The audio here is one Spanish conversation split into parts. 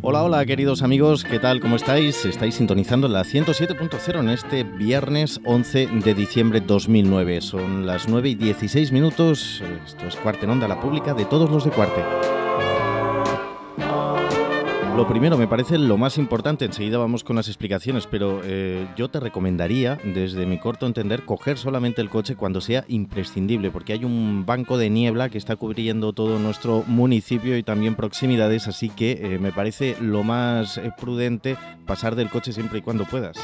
Hola, hola, queridos amigos, ¿qué tal? ¿Cómo estáis? Estáis sintonizando la 107.0 en este viernes 11 de diciembre 2009. Son las 9:16. Esto es Cuarte en Onda, la pública de todos los de Cuarte. Lo primero, me parece lo más importante, enseguida vamos con las explicaciones, pero yo te recomendaría, desde mi corto entender, coger solamente el coche cuando sea imprescindible, porque hay un banco de niebla que está cubriendo todo nuestro municipio y también proximidades, así que me parece lo más prudente pasar del coche siempre y cuando puedas.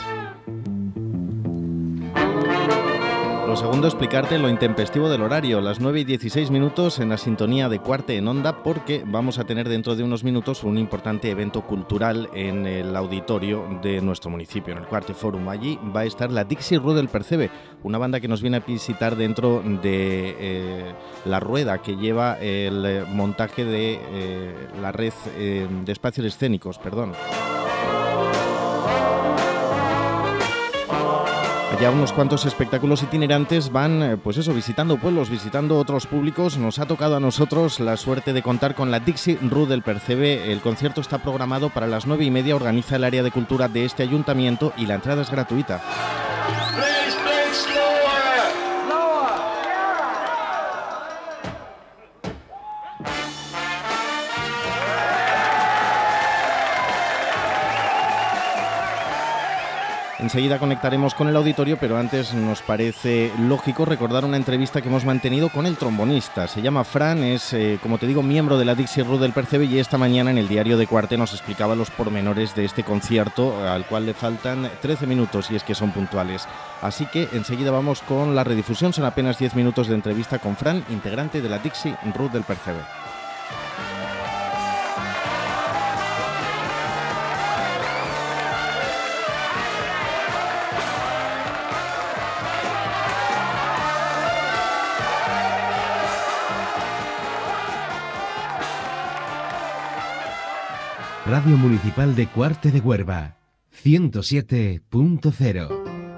Lo segundo, explicarte lo intempestivo del horario, las 9:16 en la sintonía de Cuarte en Onda, porque vamos a tener dentro de unos minutos un importante evento cultural en el auditorio de nuestro municipio, en el Cuarte Forum. Allí va a estar la Dixie Ru del Percebe, una banda que nos viene a visitar dentro de la rueda que lleva el montaje de la red de espacios escénicos, Ya unos cuantos espectáculos itinerantes van, visitando pueblos, visitando otros públicos. Nos ha tocado a nosotros la suerte de contar con la Dixie Ru del Percebe. El concierto está programado para las 9:30, organiza el área de cultura de este ayuntamiento y la entrada es gratuita. Enseguida conectaremos con el auditorio, pero antes nos parece lógico recordar una entrevista que hemos mantenido con el trombonista. Se llama Fran, es, como te digo, miembro de la Dixie Ru del Percebe y esta mañana en el diario de Cuarte nos explicaba los pormenores de este concierto, al cual le faltan 13 minutos y es que son puntuales. Así que enseguida vamos con la redifusión, son apenas 10 minutos de entrevista con Fran, integrante de la Dixie Ru del Percebe. Radio Municipal de Cuarte de Huerva, 107.0.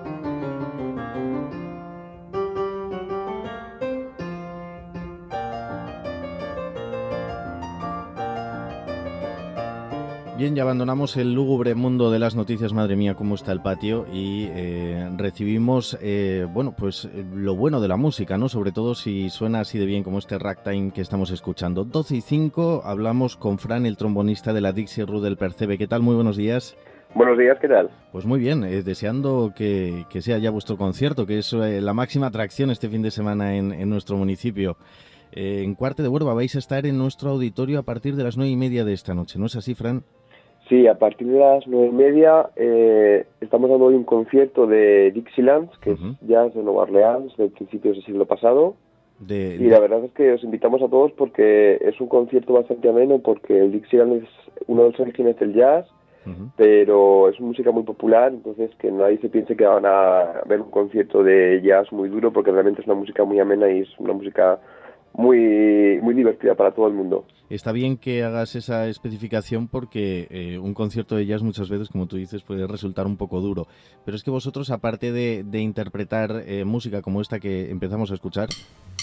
Bien, ya abandonamos el lúgubre mundo de las noticias, madre mía, cómo está el patio, y recibimos, lo bueno de la música, ¿no? Sobre todo si suena así de bien como este ragtime que estamos escuchando. 12:05, hablamos con Fran, el trombonista de la Dixie Ru del Percebe. ¿Qué tal? Muy buenos días. Buenos días, ¿qué tal? Pues muy bien, deseando que sea ya vuestro concierto, que es la máxima atracción este fin de semana en nuestro municipio. En Cuarte de Huerva vais a estar en nuestro auditorio a partir de las 9:30 de esta noche, ¿no es así, Fran? Sí, a partir de las 9:30 estamos dando hoy un concierto de Dixieland, que es jazz de Nueva Orleans, de principios del siglo pasado. Y la verdad es que os invitamos a todos porque es un concierto bastante ameno, porque el Dixieland es uno de los orígenes del jazz, pero es música muy popular, entonces que nadie se piense que van a ver un concierto de jazz muy duro, porque realmente es una música muy amena y es una música muy, muy divertida para todo el mundo. Está bien que hagas esa especificación porque un concierto de jazz muchas veces, como tú dices, puede resultar un poco duro. Pero es que vosotros, aparte de interpretar música como esta que empezamos a escuchar,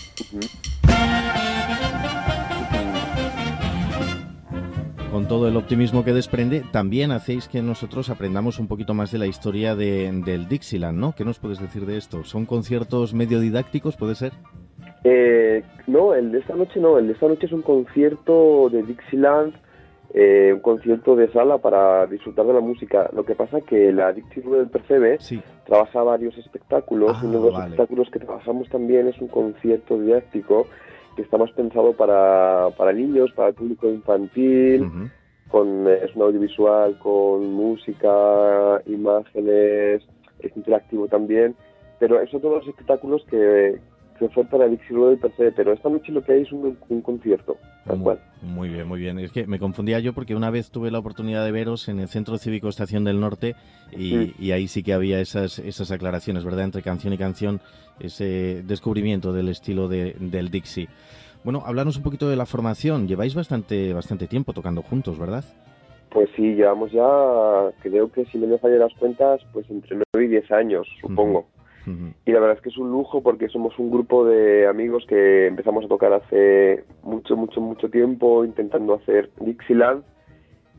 con todo el optimismo que desprende, también hacéis que nosotros aprendamos un poquito más de la historia del Dixieland, ¿no? ¿Qué nos puedes decir de esto? ¿Son conciertos medio didácticos, puede ser? No, el de esta noche no. El de esta noche es un concierto de Dixieland, un concierto de sala para disfrutar de la música. Lo que pasa es que la Dixie Ru del Percebe trabaja varios espectáculos. Uno de los espectáculos que trabajamos también es un concierto didáctico que está más pensado para niños, para el público infantil. Es un audiovisual con música, imágenes, es interactivo también. Pero esos son todos los espectáculos que oferta la Dixie Ru del Percebe, pero esta noche lo que hay es un concierto, tal cual. Muy bien, muy bien. Es que me confundía yo porque una vez tuve la oportunidad de veros en el Centro Cívico Estación del Norte y ahí sí que había esas aclaraciones, ¿verdad? Entre canción y canción, ese descubrimiento del estilo del Dixie. Bueno, hablarnos un poquito de la formación. Lleváis bastante tiempo tocando juntos, ¿verdad? Pues sí, llevamos ya, creo que si no me fallan las cuentas, pues entre 9 y 10 años, supongo. Y la verdad es que es un lujo porque somos un grupo de amigos que empezamos a tocar hace mucho tiempo intentando hacer Dixieland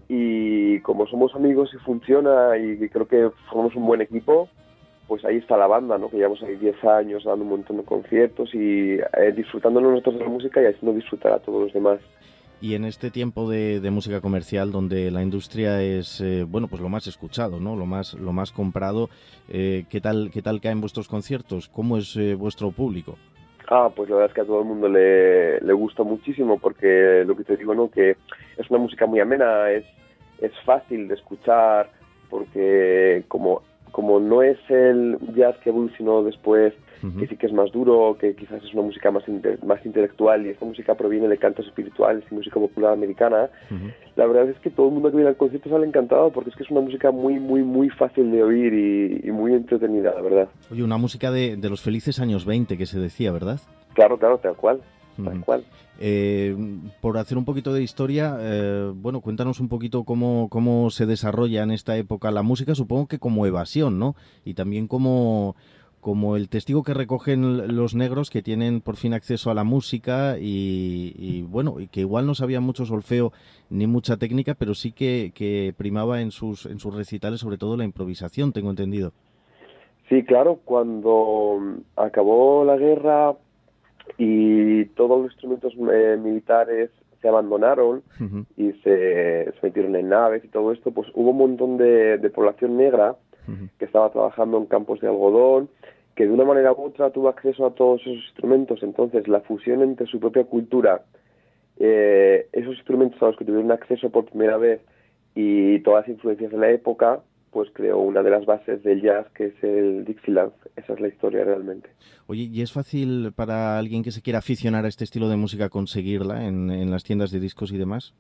y como somos amigos y funciona y creo que formamos un buen equipo, pues ahí está la banda, ¿no? Que llevamos ahí 10 años dando un montón de conciertos y disfrutándonos nosotros de la música y haciendo disfrutar a todos los demás. Y en este tiempo de música comercial donde la industria es pues lo más escuchado, ¿no? Lo más comprado, ¿qué tal caen vuestros conciertos? ¿Cómo es vuestro público? Pues la verdad es que a todo el mundo le gusta muchísimo porque lo que te digo, ¿no? Que es una música muy amena, es fácil de escuchar porque como no es el jazz que evolucionó después, que sí que es más duro, que quizás es una música más intelectual, y esta música proviene de cantos espirituales y música popular americana, la verdad es que todo el mundo que viene al concierto sale encantado porque es que es una música muy, muy, muy fácil de oír y muy entretenida, la verdad. Oye, una música de los felices años 20 que se decía, ¿verdad? Claro, tal cual. Tal cual. Por hacer un poquito de historia, cuéntanos un poquito cómo se desarrolla en esta época la música, supongo que como evasión, ¿no? Y también como el testigo que recogen los negros que tienen por fin acceso a la música y que igual no sabían mucho solfeo ni mucha técnica, pero sí que primaba en sus recitales sobre todo la improvisación, tengo entendido. Sí, claro, cuando acabó la guerra y todos los instrumentos militares se abandonaron y se metieron en naves y todo esto, pues hubo un montón de población negra que estaba trabajando en campos de algodón, que de una manera u otra tuvo acceso a todos esos instrumentos. Entonces la fusión entre su propia cultura, esos instrumentos a los que tuvieron acceso por primera vez y todas las influencias de la época, pues creó una de las bases del jazz, que es el Dixieland. Esa es la historia realmente. Oye, ¿y es fácil para alguien que se quiera aficionar a este estilo de música conseguirla en las tiendas de discos y demás?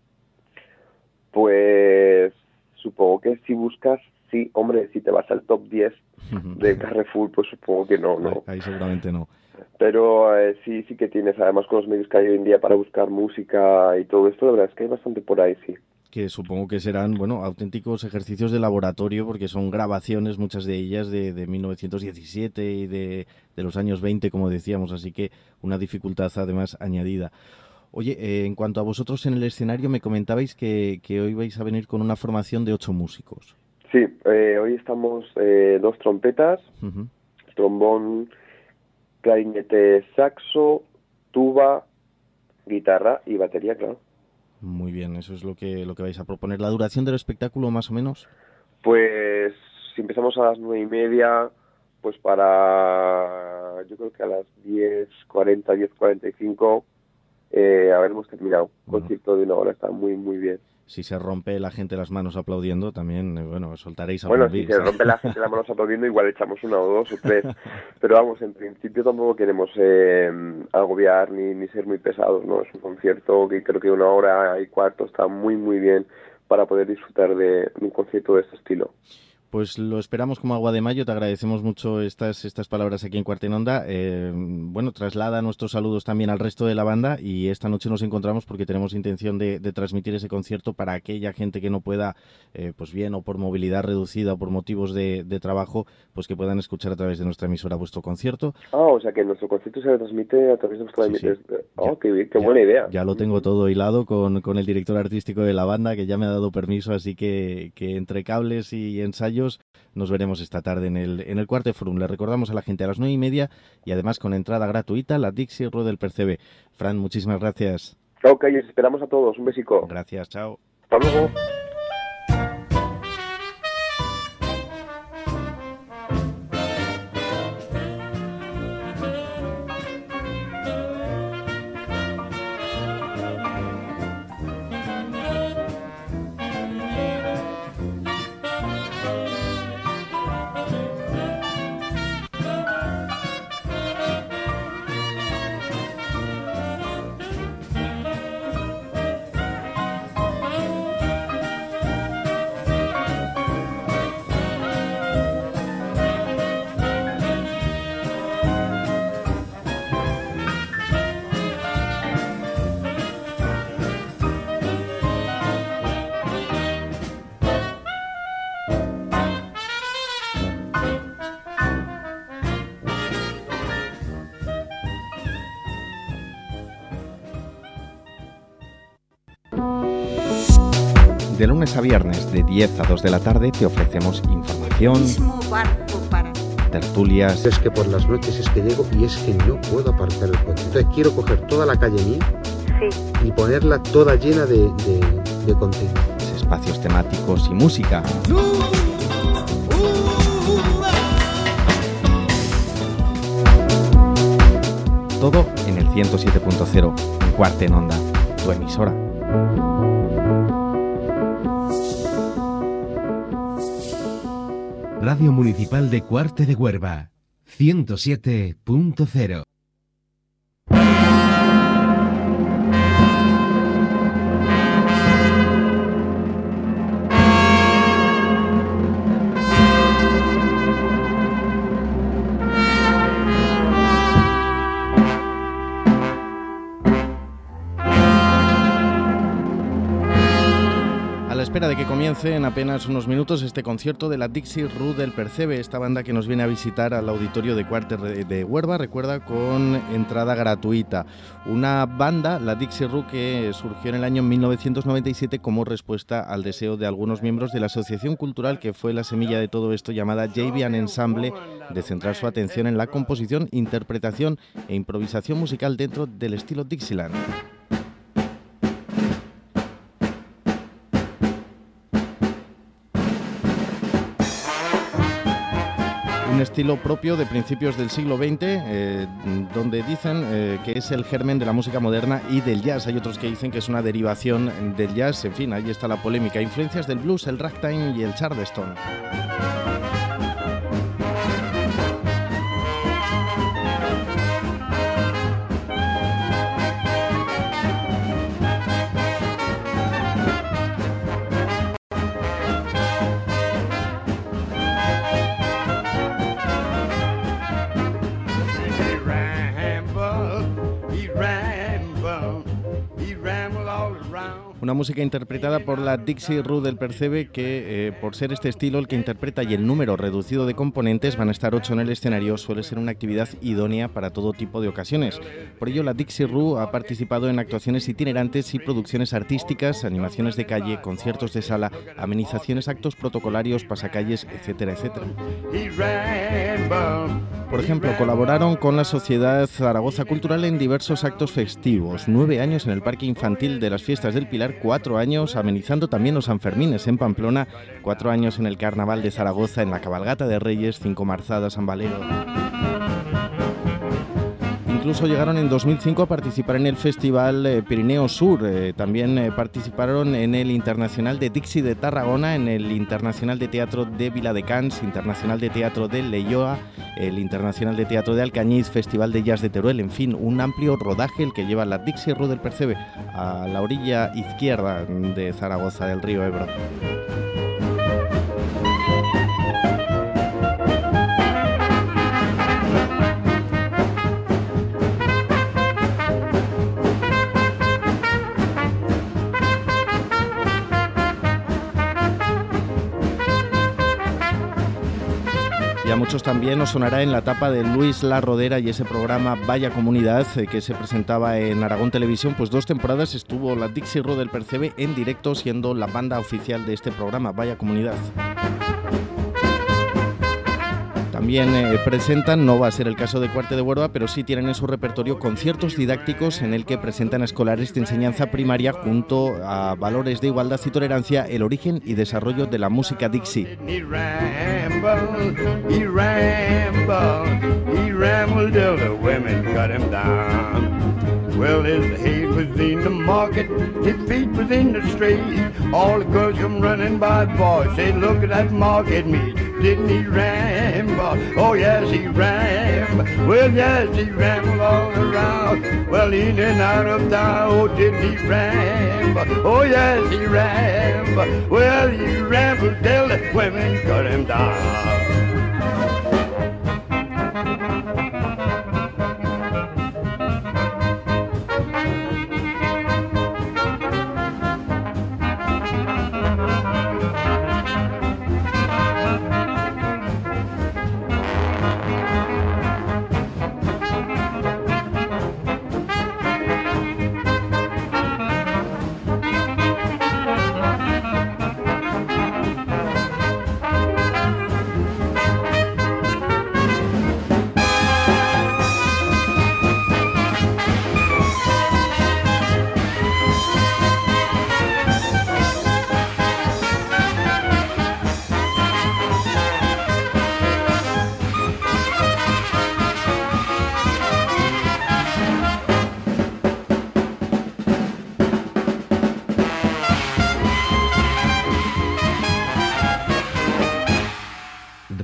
Pues supongo que si buscas, sí. Hombre, si te vas al top 10 de Carrefour, pues supongo que no. Ahí seguramente no. Pero sí que tienes, además con los medios que hay hoy en día para buscar música y todo esto, la verdad es que hay bastante por ahí, sí. Que supongo que serán, auténticos ejercicios de laboratorio, porque son grabaciones, muchas de ellas de 1917 y de los años 20, como decíamos, así que una dificultad además añadida. Oye, en cuanto a vosotros en el escenario, me comentabais que hoy vais a venir con una formación de 8 músicos. Sí, hoy estamos 2 trompetas, trombón, clarinete, saxo, tuba, guitarra y batería, claro. Muy bien, eso es lo que vais a proponer. ¿La duración del espectáculo, más o menos? Pues si empezamos a las 9:30, pues yo creo que a las 10:40, 10:45, habremos terminado. Concierto de 1 hora, está muy, muy bien. Si se rompe la gente las manos aplaudiendo, también, soltaréis a Bueno, si se rompe la gente las manos aplaudiendo, igual echamos 1 o 2 o 3. Pero vamos, en principio tampoco queremos agobiar ni ser muy pesados, ¿no? Es un concierto que creo que 1 hora y cuarto está muy, muy bien para poder disfrutar de un concierto de este estilo. Pues lo esperamos como agua de mayo. Te agradecemos mucho estas palabras aquí en Cuarta en Onda. Traslada nuestros saludos también al resto de la banda y esta noche nos encontramos porque tenemos intención de transmitir ese concierto para aquella gente que no pueda, pues bien, o por movilidad reducida o por motivos de trabajo, pues que puedan escuchar a través de nuestra emisora vuestro concierto. O sea que nuestro concierto se transmite a través de vuestra emisora. Sí. Qué buena idea. Ya lo tengo todo hilado con el director artístico de la banda, que ya me ha dado permiso, así que entre cables y ensayos nos veremos esta tarde en el Cuarte Forum. Le recordamos a la gente a las 9:30 y además con entrada gratuita la Dixie Road del Percebe. Fran, muchísimas gracias. Ok, os esperamos a todos. Un besico. Gracias, chao. Hasta luego. De lunes a viernes, de 10 a 2 de la tarde, te ofrecemos información, tertulias. Es que por las noches es que llego y es que no puedo aparcar el coche. Entonces quiero coger toda la calle mía y ponerla toda llena de contenido. Espacios temáticos y música. Todo en el 107.0, en Cuarte en Onda, tu emisora. Radio Municipal de Cuarte de Huerva, 107.0. De que comience en apenas unos minutos este concierto de la Dixie Rue del Percebe, esta banda que nos viene a visitar al auditorio de Cuarte de Huerva, recuerda, con entrada gratuita. Una banda, la Dixie Rue, que surgió en el año 1997 como respuesta al deseo de algunos miembros de la asociación cultural que fue la semilla de todo esto, llamada JB Ensemble, de centrar su atención en la composición, interpretación e improvisación musical dentro del estilo Dixieland. Un estilo propio de principios del siglo XX, donde dicen que es el germen de la música moderna y del jazz. Hay otros que dicen que es una derivación del jazz. En fin, ahí está la polémica. Influencias del blues, el ragtime y el charleston. Una música interpretada por la Dixie Rue del Percebe que, por ser este estilo el que interpreta y el número reducido de componentes, van a estar 8 en el escenario, suele ser una actividad idónea para todo tipo de ocasiones. Por ello, la Dixie Rue ha participado en actuaciones itinerantes y producciones artísticas, animaciones de calle, conciertos de sala, amenizaciones, actos protocolarios, pasacalles, etcétera, etcétera. Por ejemplo, colaboraron con la Sociedad Zaragoza Cultural en diversos actos festivos. 9 años en el Parque Infantil de las Fiestas del Pilar, 4 años amenizando también los Sanfermines en Pamplona, 4 años en el Carnaval de Zaragoza, en la Cabalgata de Reyes, 5 marzadas, San Valero. Incluso llegaron en 2005 a participar en el Festival Pirineo Sur. También participaron en el Internacional de Dixie de Tarragona, en el Internacional de Teatro de Viladecans, Internacional de Teatro de Leioa, el Internacional de Teatro de Alcañiz, Festival de Jazz de Teruel. En fin, un amplio rodaje el que lleva la Dixie Rue del Percebe a la orilla izquierda de Zaragoza, del río Ebro. Y a muchos también os sonará en la etapa de Luis La Rodera y ese programa Vaya Comunidad que se presentaba en Aragón Televisión. Pues 2 temporadas estuvo la Dixie Rue del Percebe en directo, siendo la banda oficial de este programa Vaya Comunidad. También presentan, no va a ser el caso de Cuarte de Huerva, pero sí tienen en su repertorio conciertos didácticos en el que presentan a escolares de enseñanza primaria junto a valores de igualdad y tolerancia el origen y desarrollo de la música Dixie. Well, his head was in the market, his feet was in the street. All the girls come running by the boy, say, look at that market meat. Didn't he ramble? Oh, yes, he rambled. Well, yes, he rambled all around. Well, in and out of town, oh, didn't he ramble? Oh, yes, he rambled. Well, he rambled till the women cut him down.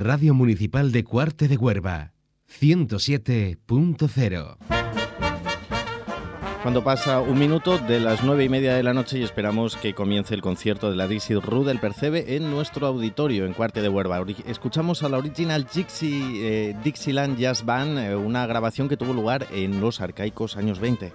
Radio Municipal de Cuarte de Huerva, 107.0. Cuando pasa un minuto de las 9:30 de la noche y esperamos que comience el concierto de la Dixie Rue del Percebe en nuestro auditorio en Cuarte de Huerva. Escuchamos a la Original Dixieland Jazz Band, una grabación que tuvo lugar en los arcaicos años 20.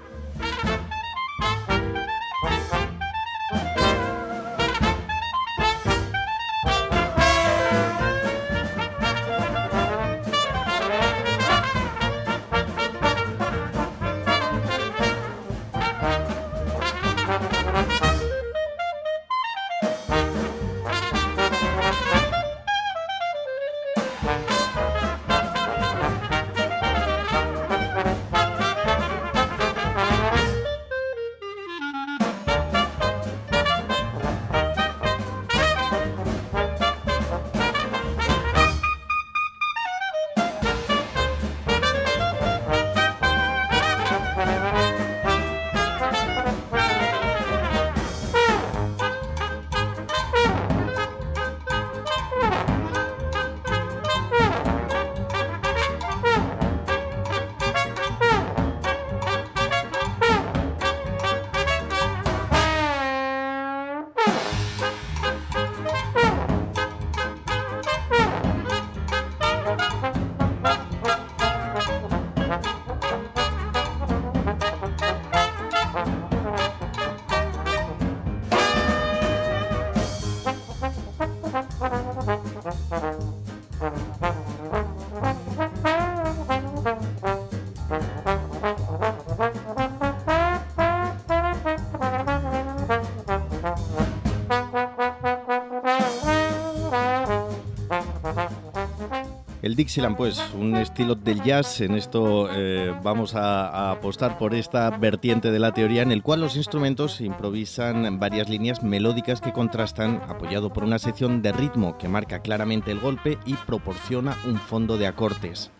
El Dixieland, pues, un estilo del jazz. En esto vamos a apostar por esta vertiente de la teoría en el cual los instrumentos improvisan varias líneas melódicas que contrastan, apoyado por una sección de ritmo que marca claramente el golpe y proporciona un fondo de acordes.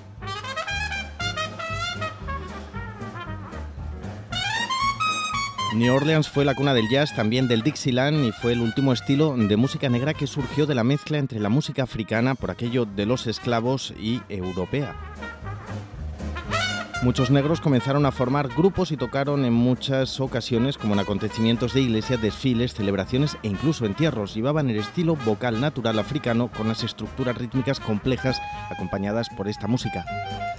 New Orleans fue la cuna del jazz, también del Dixieland, y fue el último estilo de música negra que surgió de la mezcla entre la música africana, por aquello de los esclavos, y europea. Muchos negros comenzaron a formar grupos y tocaron en muchas ocasiones, como en acontecimientos de iglesia, desfiles, celebraciones e incluso entierros. Llevaban el estilo vocal natural africano con las estructuras rítmicas complejas acompañadas por esta música.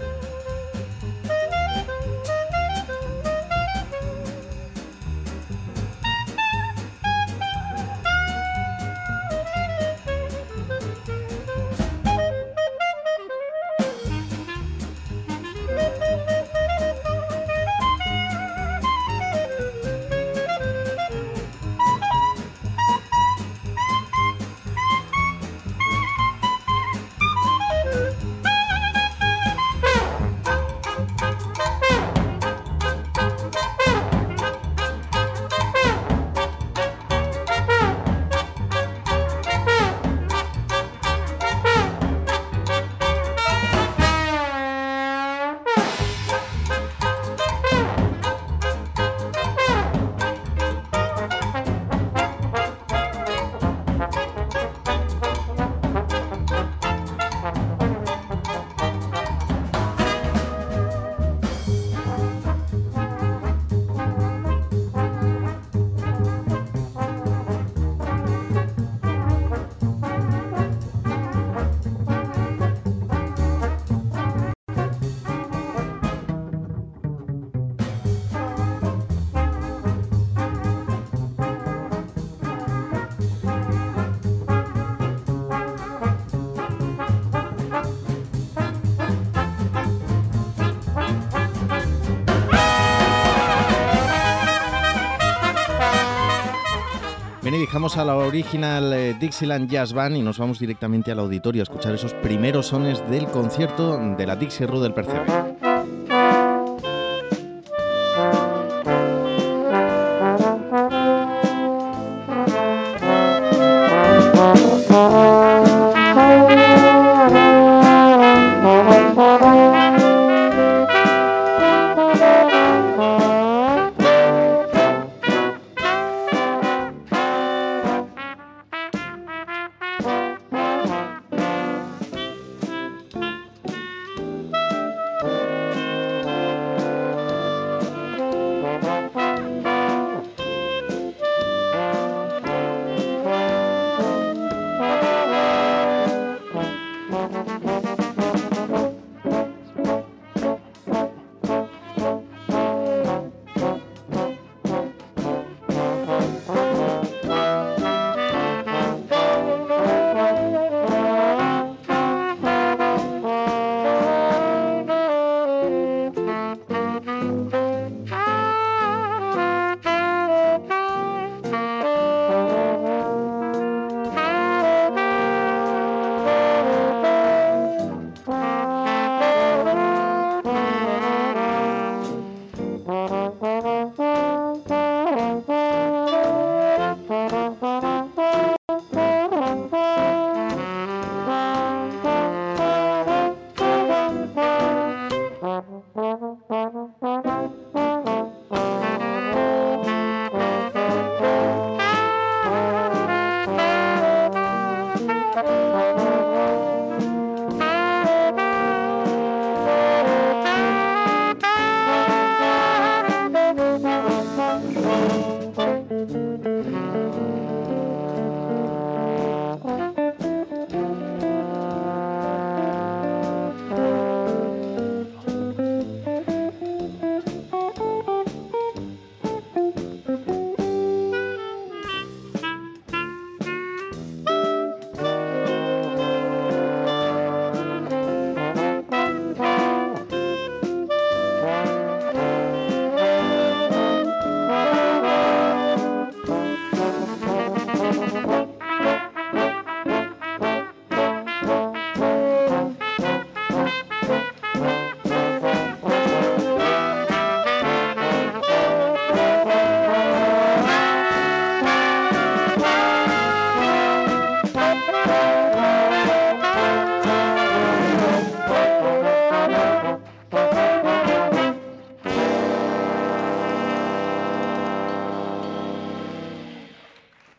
Bien, y dejamos a la Original Dixieland Jazz Band y nos vamos directamente al auditorio a escuchar esos primeros sones del concierto de la Dixie Rue del Percebe.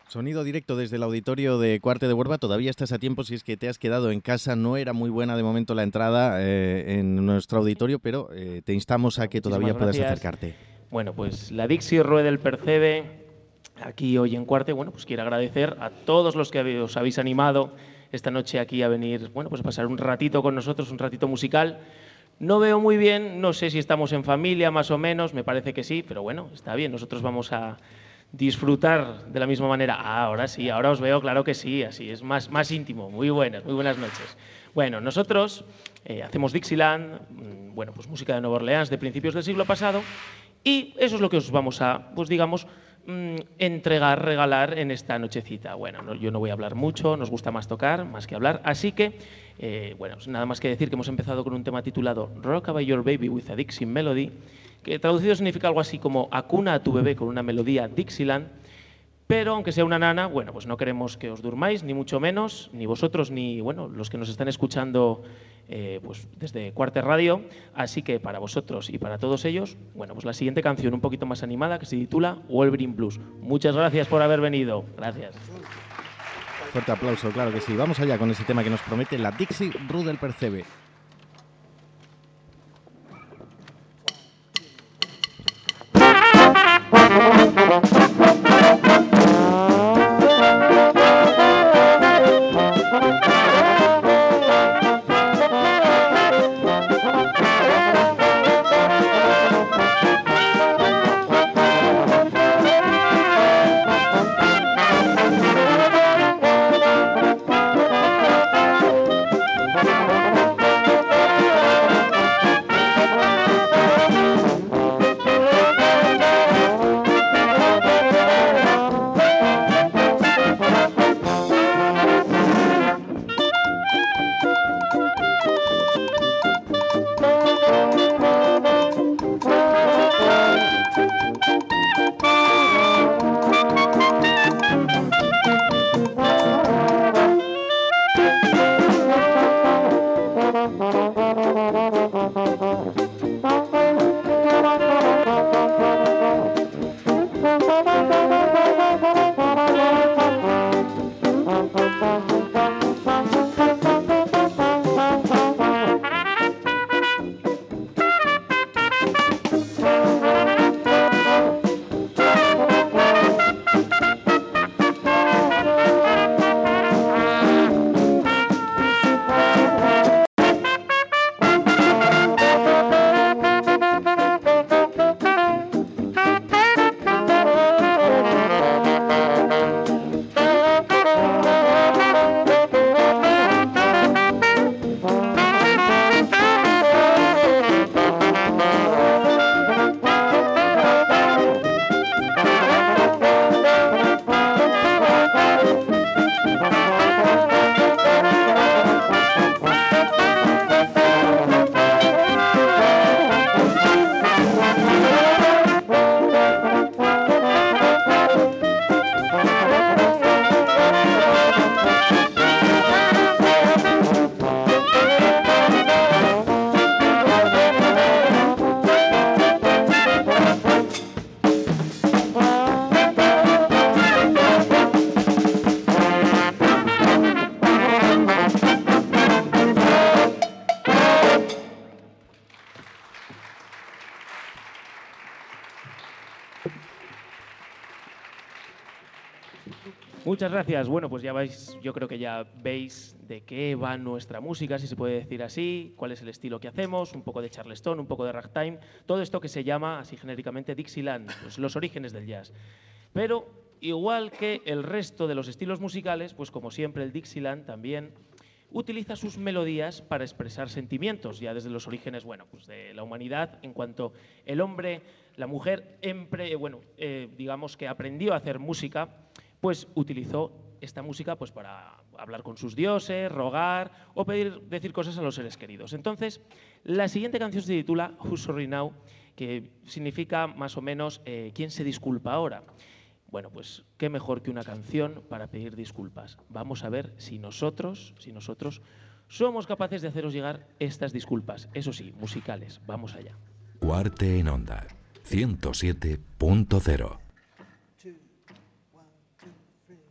Sonido directo desde el auditorio de Cuarte de Huerva. Todavía estás a tiempo si es que te has quedado en casa. No era muy buena de momento la entrada en nuestro auditorio, pero te instamos a que todavía puedas acercarte. Bueno, pues la Dixie Rue del Percebe, aquí hoy en Cuarte, bueno, pues quiero agradecer a todos los que os habéis animado esta noche aquí a venir, bueno, pues a pasar un ratito con nosotros, un ratito musical. No veo muy bien, no sé si estamos en familia más o menos, me parece que sí, pero bueno, está bien, nosotros vamos a disfrutar de la misma manera. Ahora sí, ahora os veo, claro que sí, así es más íntimo. Muy buenas noches. Bueno, nosotros hacemos Dixieland, bueno, pues música de Nueva Orleans de principios del siglo pasado, y eso es lo que os vamos a, pues digamos, entregar, regalar en esta nochecita. Bueno, yo no voy a hablar mucho, nos gusta más tocar, más que hablar, así que, bueno, nada más que decir que hemos empezado con un tema titulado Rockabye Your Baby with a Dixie Melody, que traducido significa algo así como acuna a tu bebé con una melodía Dixieland, pero aunque sea una nana, bueno, pues no queremos que os durmáis, ni mucho menos, ni vosotros, ni, bueno, los que nos están escuchando pues desde Cuarte Radio, así que para vosotros y para todos ellos, bueno, pues la siguiente canción un poquito más animada que se titula Wolverine Blues. Muchas gracias por haber venido. Gracias. Fuerte aplauso, claro que sí. Vamos allá con ese tema que nos promete la Dixie Rue del Percebe. Muchas gracias. Bueno, pues ya vais, yo creo que ya veis de qué va nuestra música, si se puede decir así, cuál es el estilo que hacemos, un poco de charleston, un poco de ragtime, todo esto que se llama así genéricamente Dixieland, pues los orígenes del jazz. Pero igual que el resto de los estilos musicales, pues como siempre el Dixieland también utiliza sus melodías para expresar sentimientos, ya desde los orígenes, bueno, pues de la humanidad, en cuanto el hombre, la mujer, digamos que aprendió a hacer música, pues utilizó esta música pues para hablar con sus dioses, rogar o decir cosas a los seres queridos. Entonces, la siguiente canción se titula Who's Sorry Now, que significa más o menos ¿quién se disculpa ahora? Bueno, pues qué mejor que una canción para pedir disculpas. Vamos a ver si nosotros somos capaces de haceros llegar estas disculpas, eso sí, musicales. Vamos allá. Cuarte en Onda, 107.0.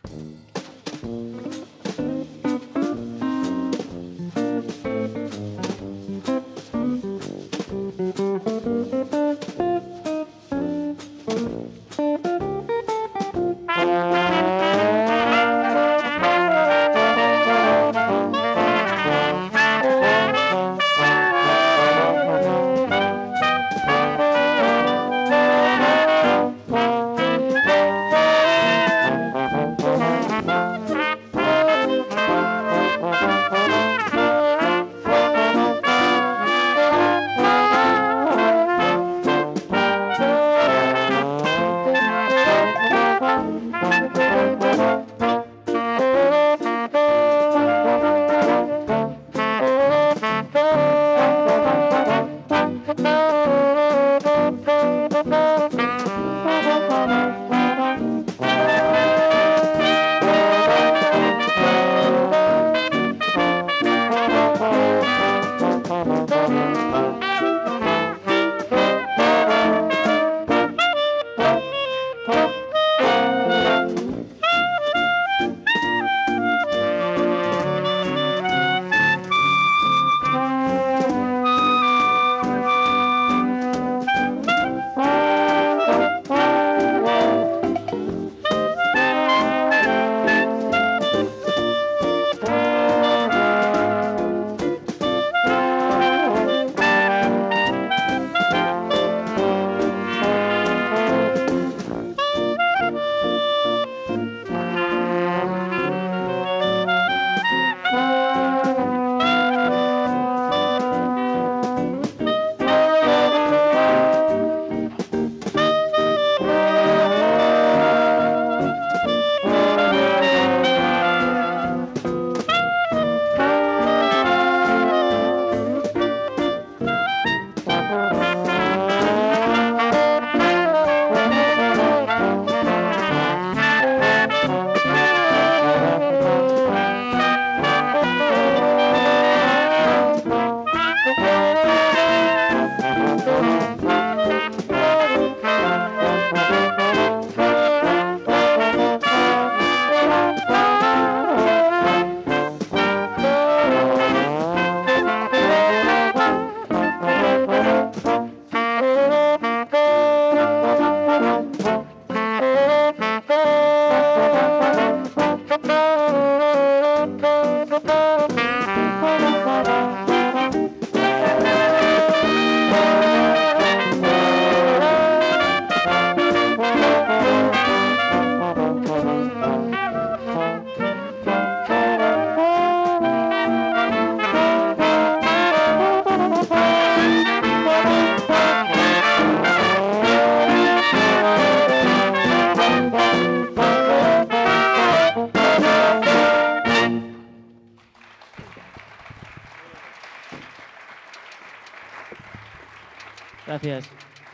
Gracias.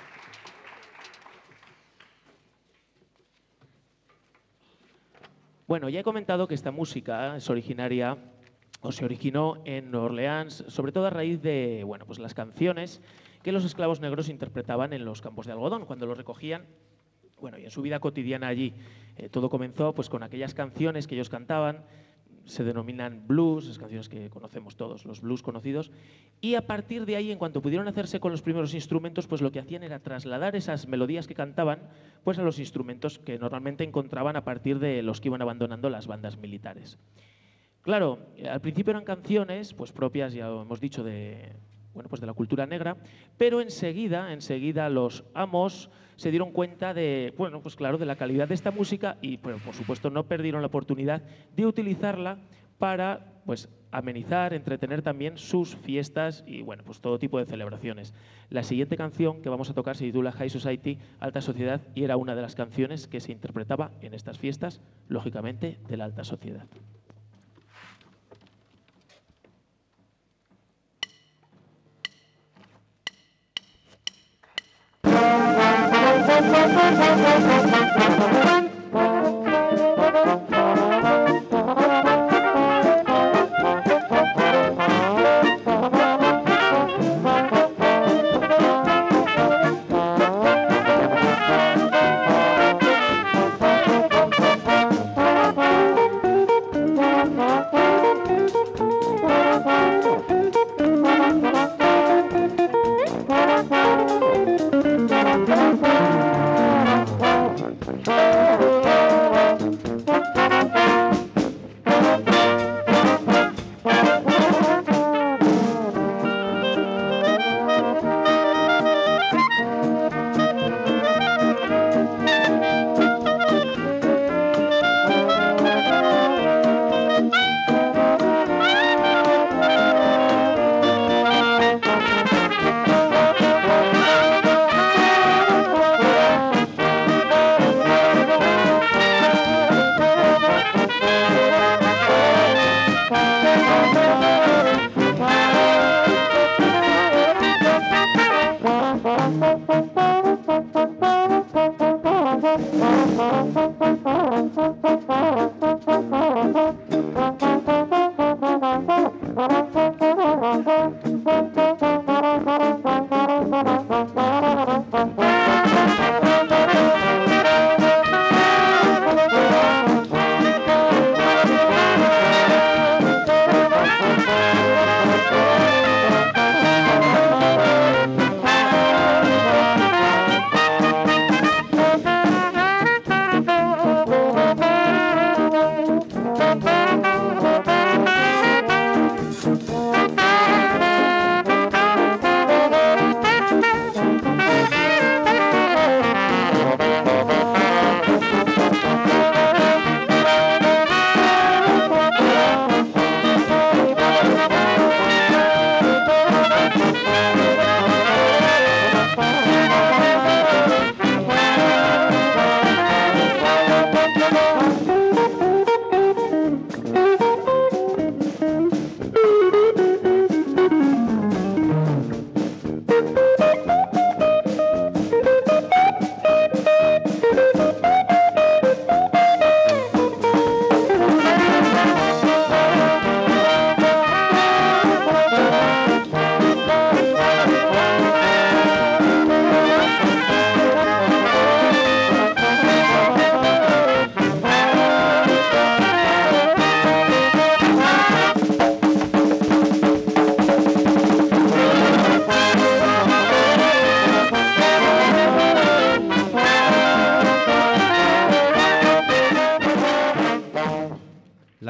Bueno, ya he comentado que esta música es originaria o se originó en Orleans, sobre todo a raíz de pues las canciones que los esclavos negros interpretaban en los campos de algodón, cuando los recogían. Y en su vida cotidiana allí todo comenzó pues con aquellas canciones que ellos cantaban, se denominan blues, las canciones que conocemos todos, los blues conocidos, y a partir de ahí, en cuanto pudieron hacerse con los primeros instrumentos, pues lo que hacían era trasladar esas melodías que cantaban pues a los instrumentos que normalmente encontraban a partir de los que iban abandonando las bandas militares. Claro, al principio eran canciones pues propias, ya lo hemos dicho, de la cultura negra, pero enseguida los amos se dieron cuenta de, de la calidad de esta música y, por supuesto, no perdieron la oportunidad de utilizarla para amenizar, entretener también sus fiestas y, todo tipo de celebraciones. La siguiente canción que vamos a tocar se titula High Society, Alta Sociedad, y era una de las canciones que se interpretaba en estas fiestas, lógicamente, de la alta sociedad.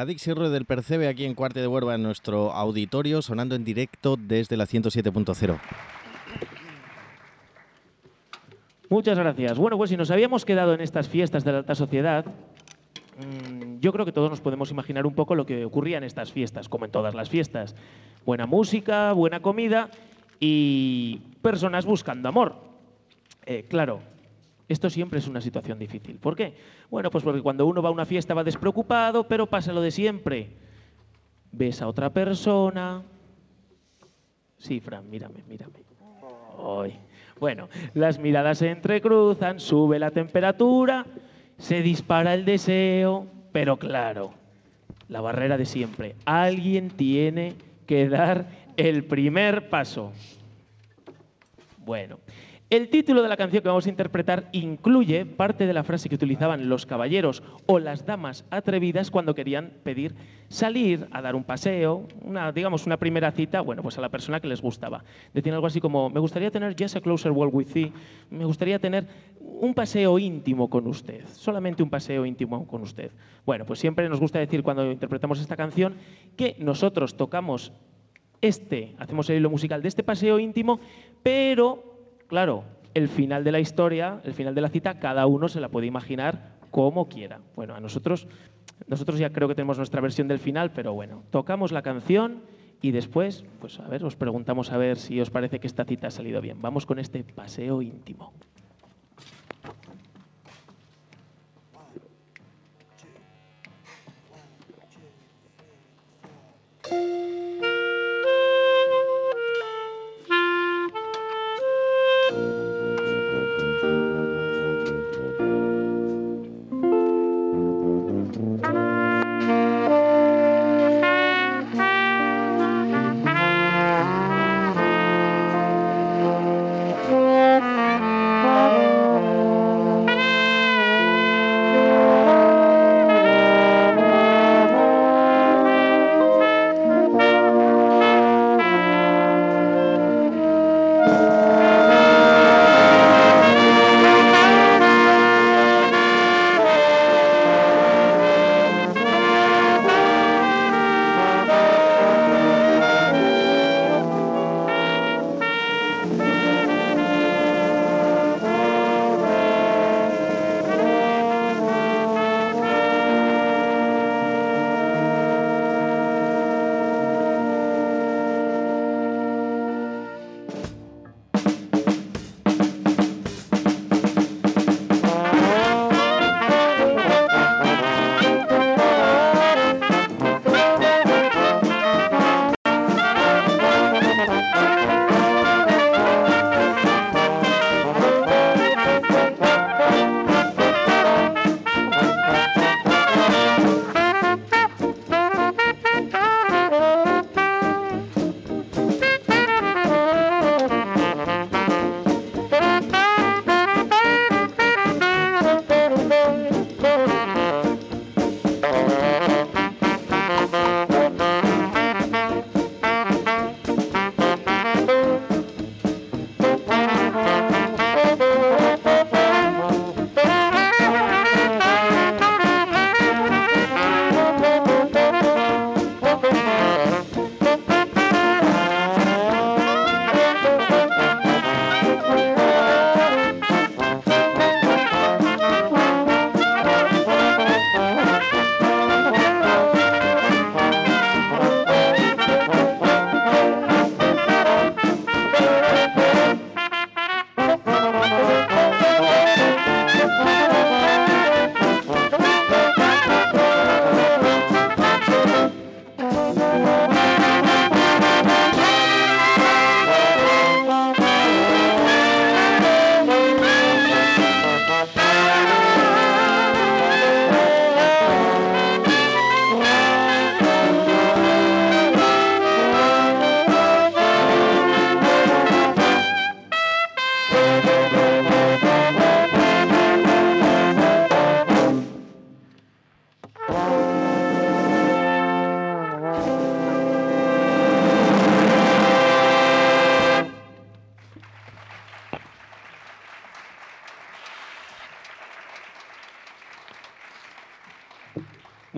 Dixie Rue del Percebe aquí en Cuarte de Huerva, en nuestro auditorio, sonando en directo desde la 107.0. Muchas gracias. Bueno, pues si nos habíamos quedado en estas fiestas de la alta sociedad, yo creo que todos nos podemos imaginar un poco lo que ocurría en estas fiestas, como en todas las fiestas. Buena música, buena comida y personas buscando amor. Claro, esto siempre es una situación difícil. ¿Por qué? Bueno, pues porque cuando uno va a una fiesta va despreocupado, pero pasa lo de siempre. Ves a otra persona. Sí, Fran, mírame. Ay. Bueno, las miradas se entrecruzan, sube la temperatura, se dispara el deseo, pero claro, la barrera de siempre. Alguien tiene que dar el primer paso. Bueno, el título de la canción que vamos a interpretar incluye parte de la frase que utilizaban los caballeros o las damas atrevidas cuando querían pedir salir a dar un paseo, digamos una primera cita, bueno, pues a la persona que les gustaba. Decían algo así como, me gustaría tener just a closer walk with you, me gustaría tener un paseo íntimo con usted, solamente un paseo íntimo con usted. Bueno, pues siempre nos gusta decir cuando interpretamos esta canción que nosotros tocamos hacemos el hilo musical de este paseo íntimo, pero claro, el final de la historia, el final de la cita, cada uno se la puede imaginar como quiera. Bueno, a nosotros ya creo que tenemos nuestra versión del final, pero bueno, tocamos la canción y después, pues a ver, os preguntamos a ver si os parece que esta cita ha salido bien. Vamos con este paseo íntimo.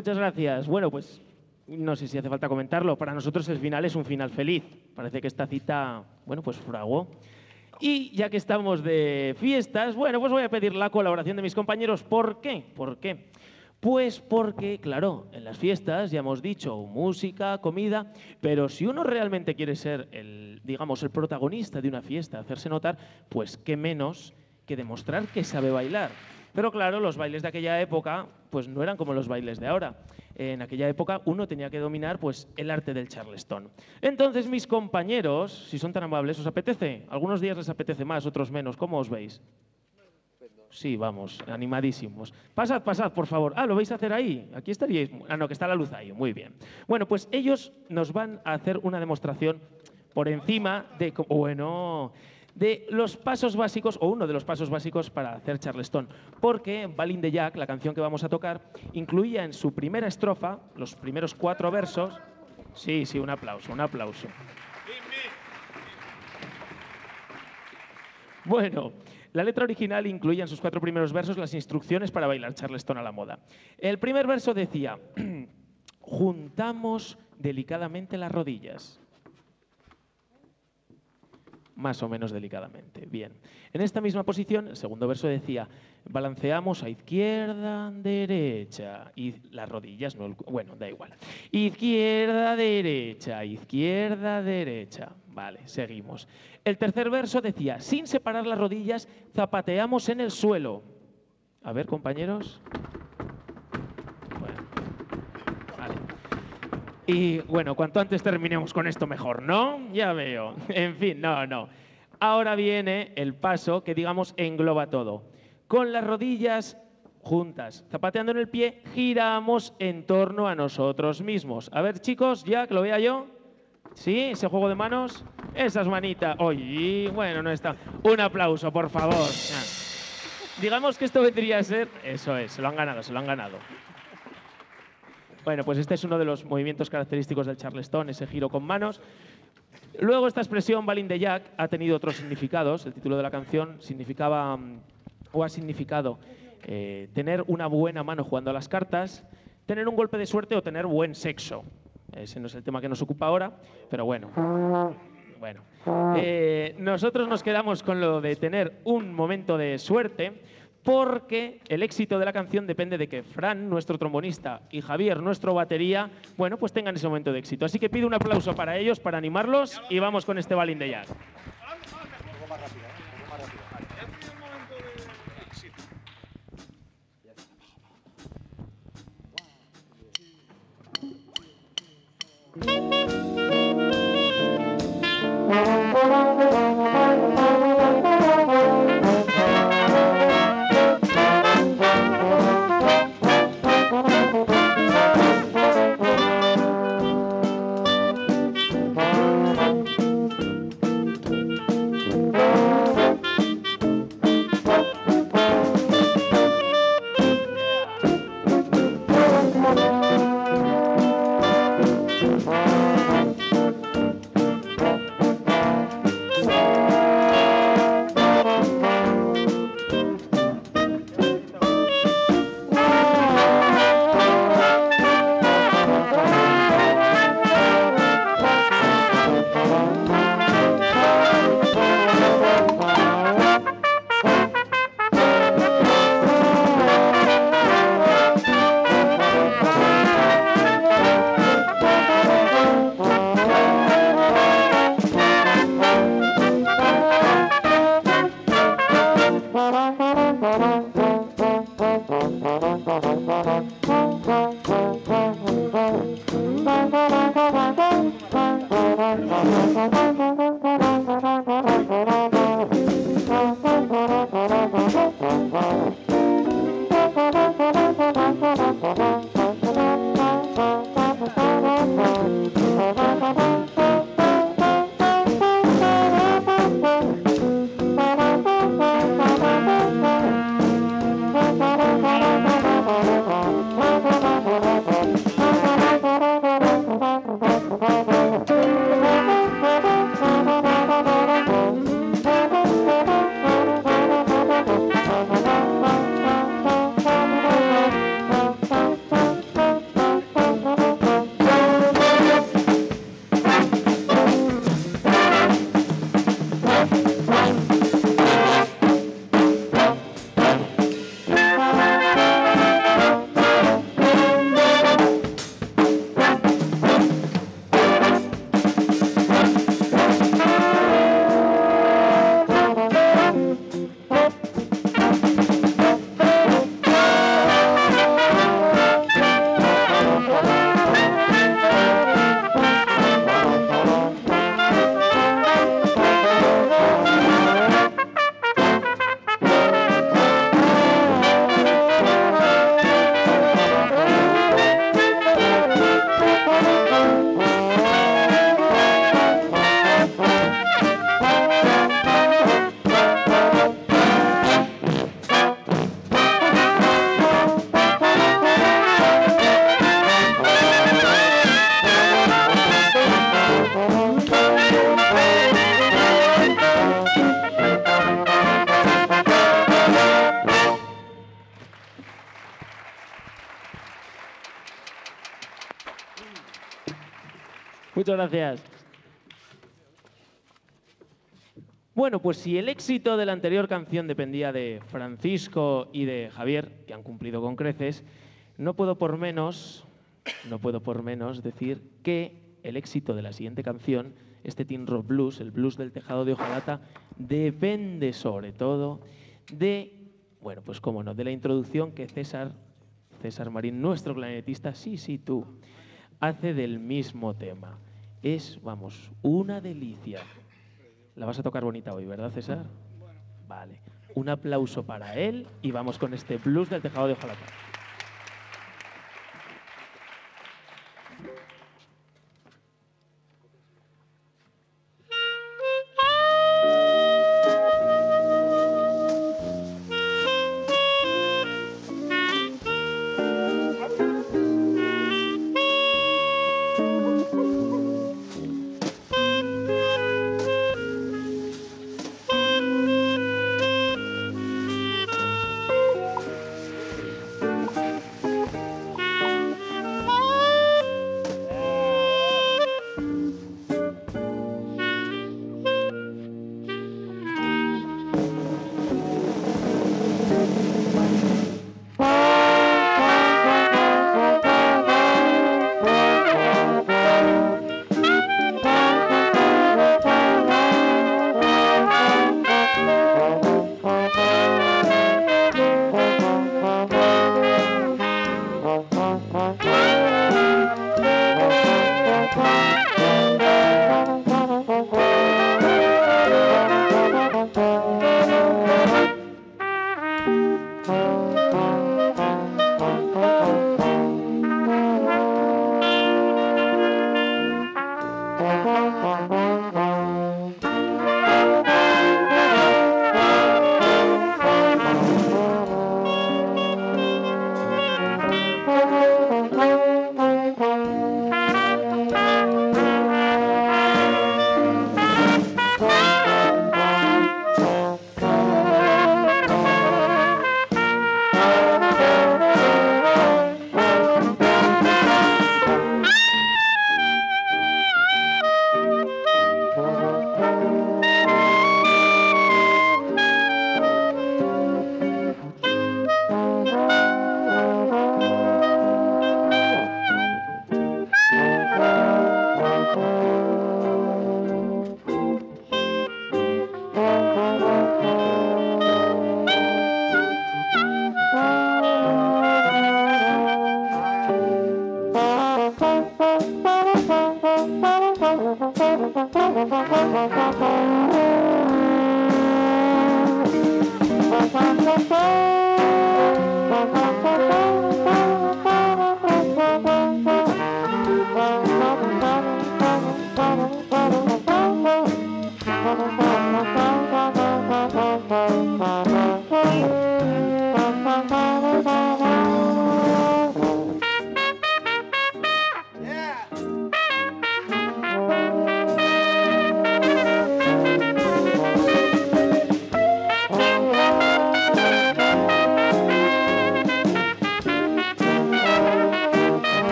muchas gracias. Bueno, pues no sé si hace falta comentarlo. Para nosotros el final es un final feliz. Parece que esta cita, bueno, pues fraguó. Y ya que estamos de fiestas, bueno, pues voy a pedir la colaboración de mis compañeros. ¿Por qué? ¿Por qué? Pues porque, claro, en las fiestas ya hemos dicho música, comida, pero si uno realmente quiere ser el protagonista de una fiesta, hacerse notar, pues qué menos que demostrar que sabe bailar. Pero claro, los bailes de aquella época pues no eran como los bailes de ahora. En aquella época uno tenía que dominar pues el arte del charleston. Entonces, mis compañeros, si son tan amables, ¿os apetece? Algunos días les apetece más, otros menos. ¿Cómo os veis? Sí, vamos, animadísimos. Pasad, por favor. Ah, ¿lo vais a hacer ahí? Aquí estaríais. Ah, no, que está la luz ahí. Muy bien. Bueno, pues ellos nos van a hacer una demostración por encima de, de los pasos básicos, o uno de los pasos básicos para hacer charleston. Porque Ballin' the Jack, la canción que vamos a tocar, incluía en su primera estrofa, los primeros 4 versos. Sí, un aplauso, un aplauso. Bueno, la letra original incluía en sus 4 primeros versos las instrucciones para bailar charleston a la moda. El primer verso decía: juntamos delicadamente las rodillas. Más o menos delicadamente. Bien. En esta misma posición, el segundo verso decía: balanceamos a izquierda, derecha, y las rodillas, no, bueno, da igual. Izquierda, derecha. Vale, seguimos. El tercer verso decía: sin separar las rodillas, zapateamos en el suelo. A ver, compañeros. Bueno, vale. Y bueno, cuanto antes terminemos con esto mejor, ¿no? Ya veo. En fin, no. Ahora viene el paso que, digamos, engloba todo. Con las rodillas juntas, zapateando en el pie, giramos en torno a nosotros mismos. A ver, chicos, ya que lo vea yo. ¿Sí? Ese juego de manos. Esas manitas. Oye, bueno, no está. Un aplauso, por favor. Digamos que esto vendría a ser... Eso es, se lo han ganado. Bueno, pues este es uno de los movimientos característicos del charleston, ese giro con manos. Luego esta expresión Ballin' the Jack ha tenido otros significados. El título de la canción significaba, o ha significado, tener una buena mano jugando a las cartas, tener un golpe de suerte o tener buen sexo. Ese no es el tema que nos ocupa ahora, pero bueno. Nosotros nos quedamos con lo de tener un momento de suerte, porque el éxito de la canción depende de que Fran, nuestro trombonista, y Javier, nuestro batería, bueno, pues tengan ese momento de éxito. Así que pido un aplauso para ellos, para animarlos, y vamos con este Ballin' the Jack. Muchas gracias. Bueno, pues si el éxito de la anterior canción dependía de Francisco y de Javier, que han cumplido con creces, no puedo por menos decir que el éxito de la siguiente canción, este Teen Rock Blues, el blues del tejado de hojalata, depende sobre todo de, bueno, pues cómo no, de la introducción que César Marín, nuestro clarinetista, sí, tú, hace del mismo tema. Es, vamos, una delicia. La vas a tocar bonita hoy, ¿verdad, César? Bueno. Vale. Un aplauso para él y vamos con este blues del tejado de hojalata.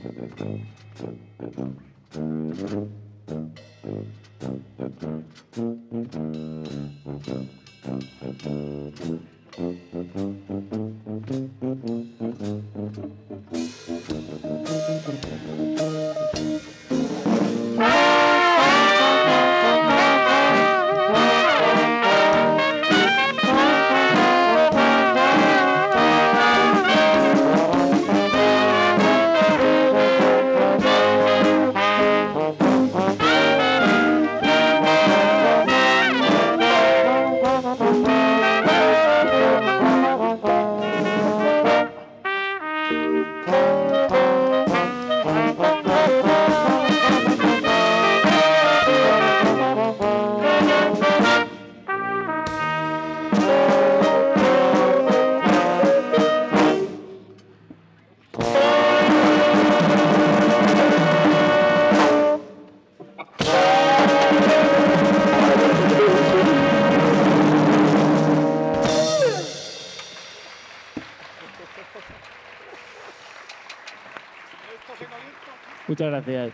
Muchas gracias.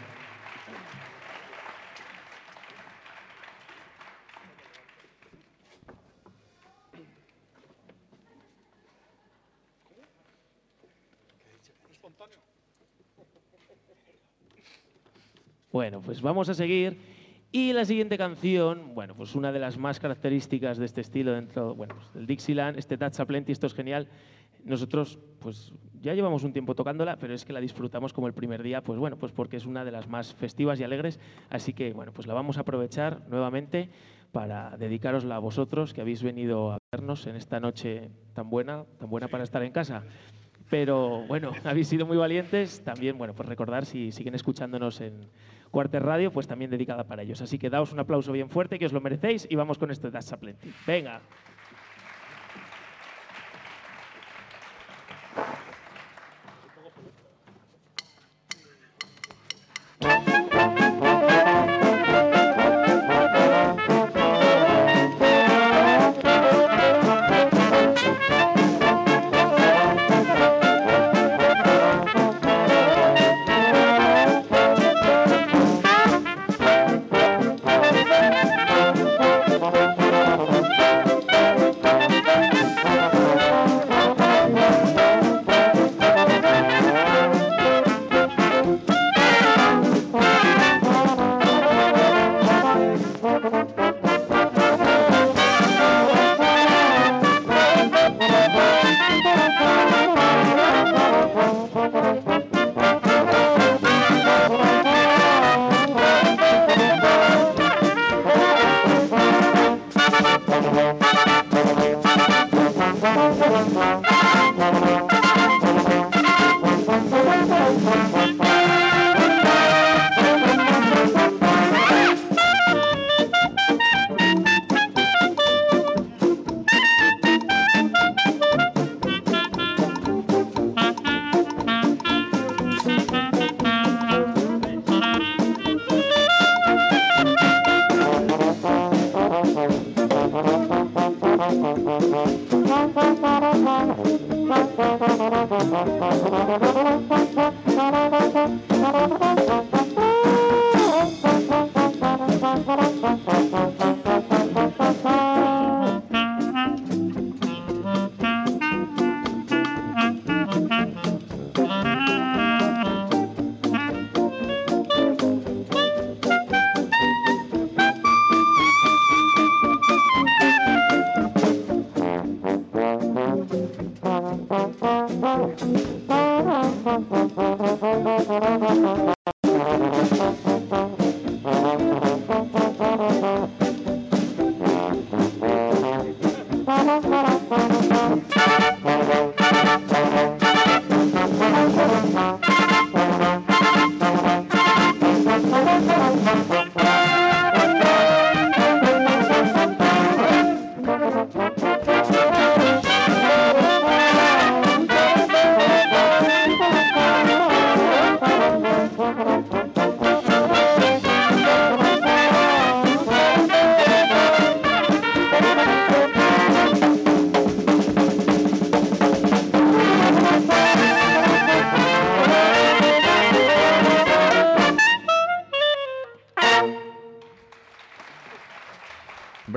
Bueno, pues vamos a seguir. Y la siguiente canción, bueno, pues una de las más características de este estilo dentro, bueno, pues del Dixieland, este Touch a Plenty, esto es genial. Nosotros, pues ya llevamos un tiempo tocándola, pero es que la disfrutamos como el primer día, pues bueno, pues porque es una de las más festivas y alegres, así que bueno, pues la vamos a aprovechar nuevamente para dedicárosla a vosotros que habéis venido a vernos en esta noche tan buena para estar en casa. Pero bueno, habéis sido muy valientes, también, bueno, pues recordar si siguen escuchándonos en Cuarte Radio, pues también dedicada para ellos. Así que daos un aplauso bien fuerte, que os lo merecéis, y vamos con este Touch a Plenty. Venga.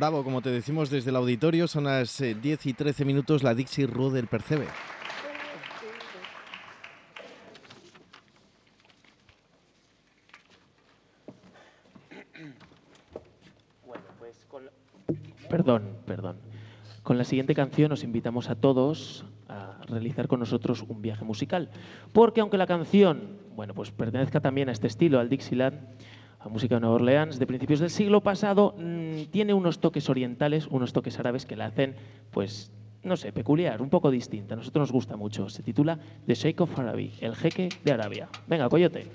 bravo, como te decimos desde el auditorio, son las 10 y 13 minutos, la Dixie Rue del Percebe. Bueno, pues Perdón. Con la siguiente canción os invitamos a todos a realizar con nosotros un viaje musical, porque aunque la canción, bueno, pues pertenezca también a este estilo, al Dixieland, a música de Nueva Orleans de principios del siglo pasado, tiene unos toques orientales, unos toques árabes que la hacen, pues, no sé, peculiar, un poco distinta. A nosotros nos gusta mucho. Se titula The Sheikh of Araby, el jeque de Arabia. Venga, Coyote.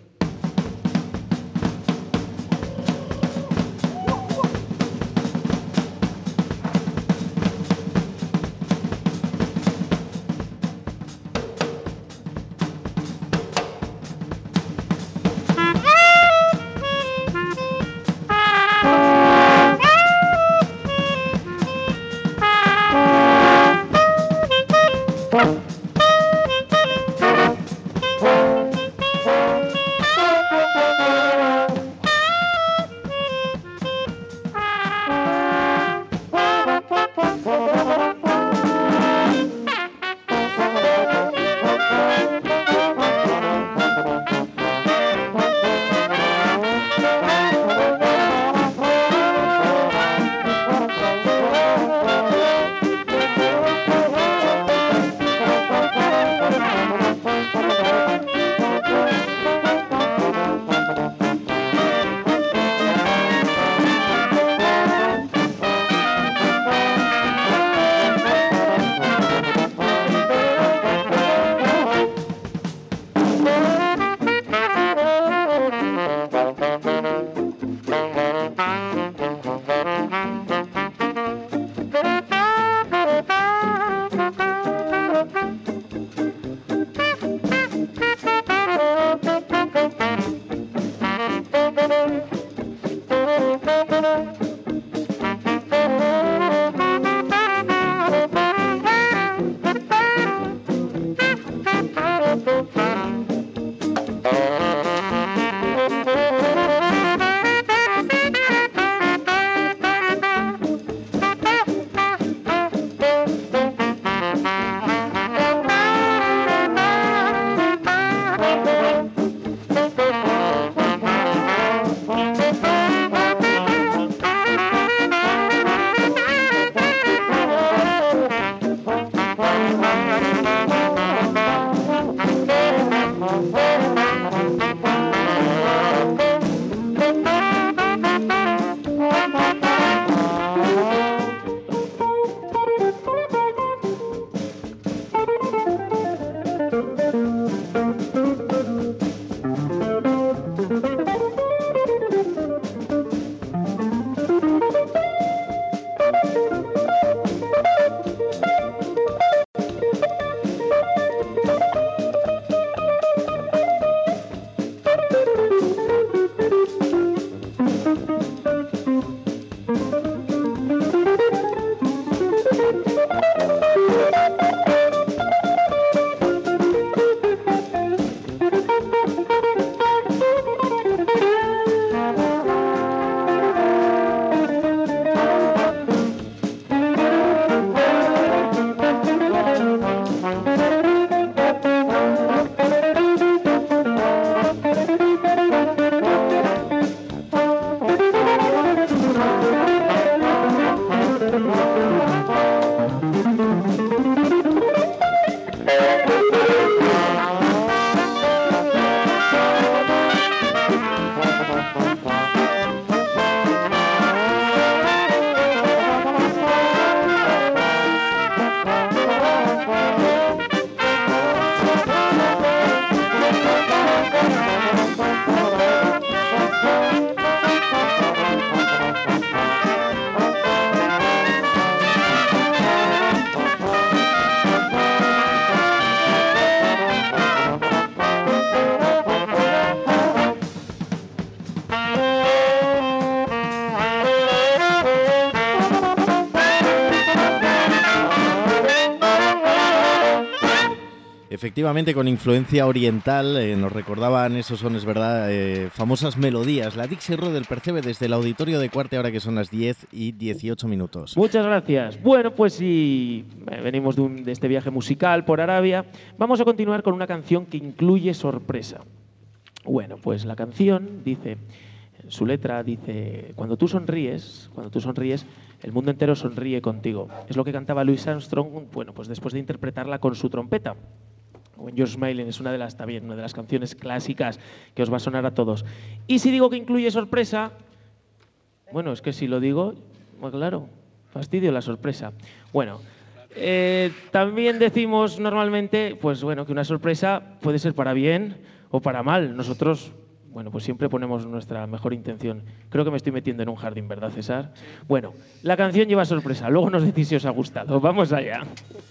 Efectivamente, con influencia oriental, nos recordaban esos sones, ¿verdad? Famosas melodías. La Dixie Rodel Percebe desde el auditorio de Cuarte, ahora que son las 10:18. Muchas gracias. Bueno, pues si venimos de este viaje musical por Arabia, vamos a continuar con una canción que incluye sorpresa. Bueno, pues la canción dice, su letra dice, cuando tú sonríes, el mundo entero sonríe contigo. Es lo que cantaba Louis Armstrong, bueno, pues después de interpretarla con su trompeta. When You're Smiling es una de las canciones clásicas que os va a sonar a todos. Y si digo que incluye sorpresa, bueno, es que si lo digo, pues claro, fastidio la sorpresa. Bueno, también decimos normalmente, pues bueno, que una sorpresa puede ser para bien o para mal. Nosotros, bueno, pues siempre ponemos nuestra mejor intención. Creo que me estoy metiendo en un jardín, ¿verdad, César? Bueno, la canción lleva sorpresa. Luego nos decís si os ha gustado. Vamos allá.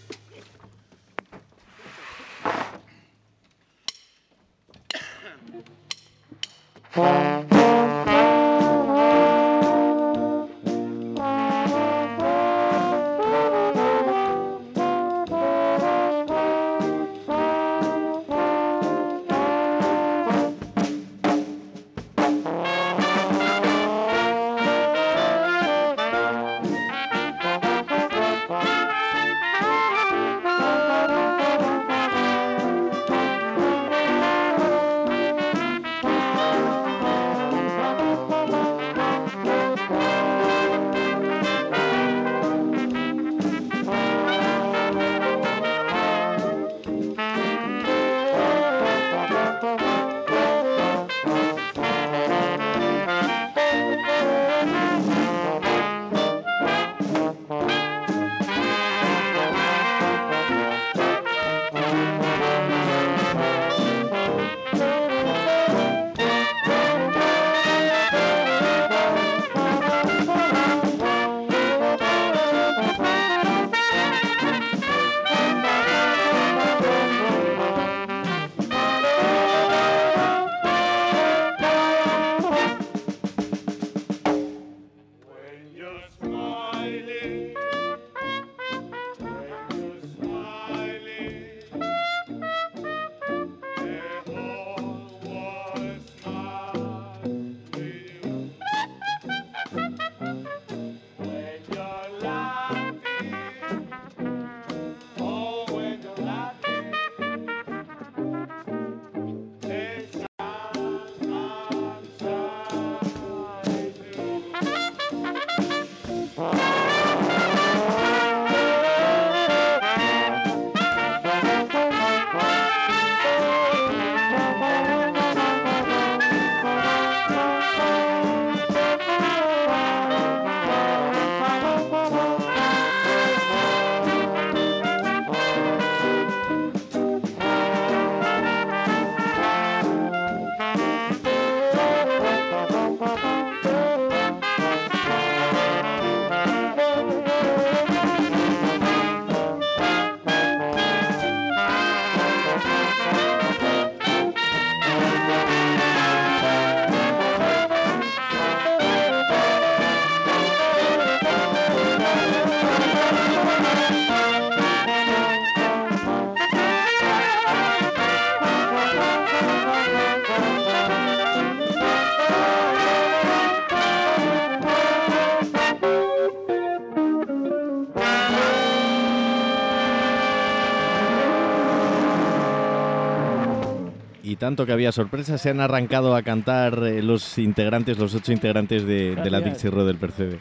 Tanto que había sorpresas, se han arrancado a cantar los 8 integrantes de la Dixie Rodel Percebe.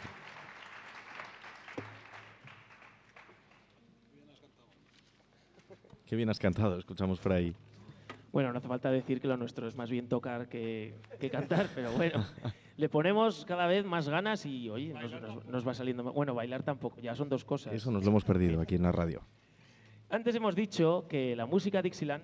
Qué bien has cantado, escuchamos por ahí. Bueno, no hace falta decir que lo nuestro es más bien tocar que cantar, pero bueno, le ponemos cada vez más ganas y, oye, nos va saliendo... Bueno, bailar tampoco, ya son dos cosas. Eso nos lo hemos perdido aquí en la radio. Antes hemos dicho que la música Dixieland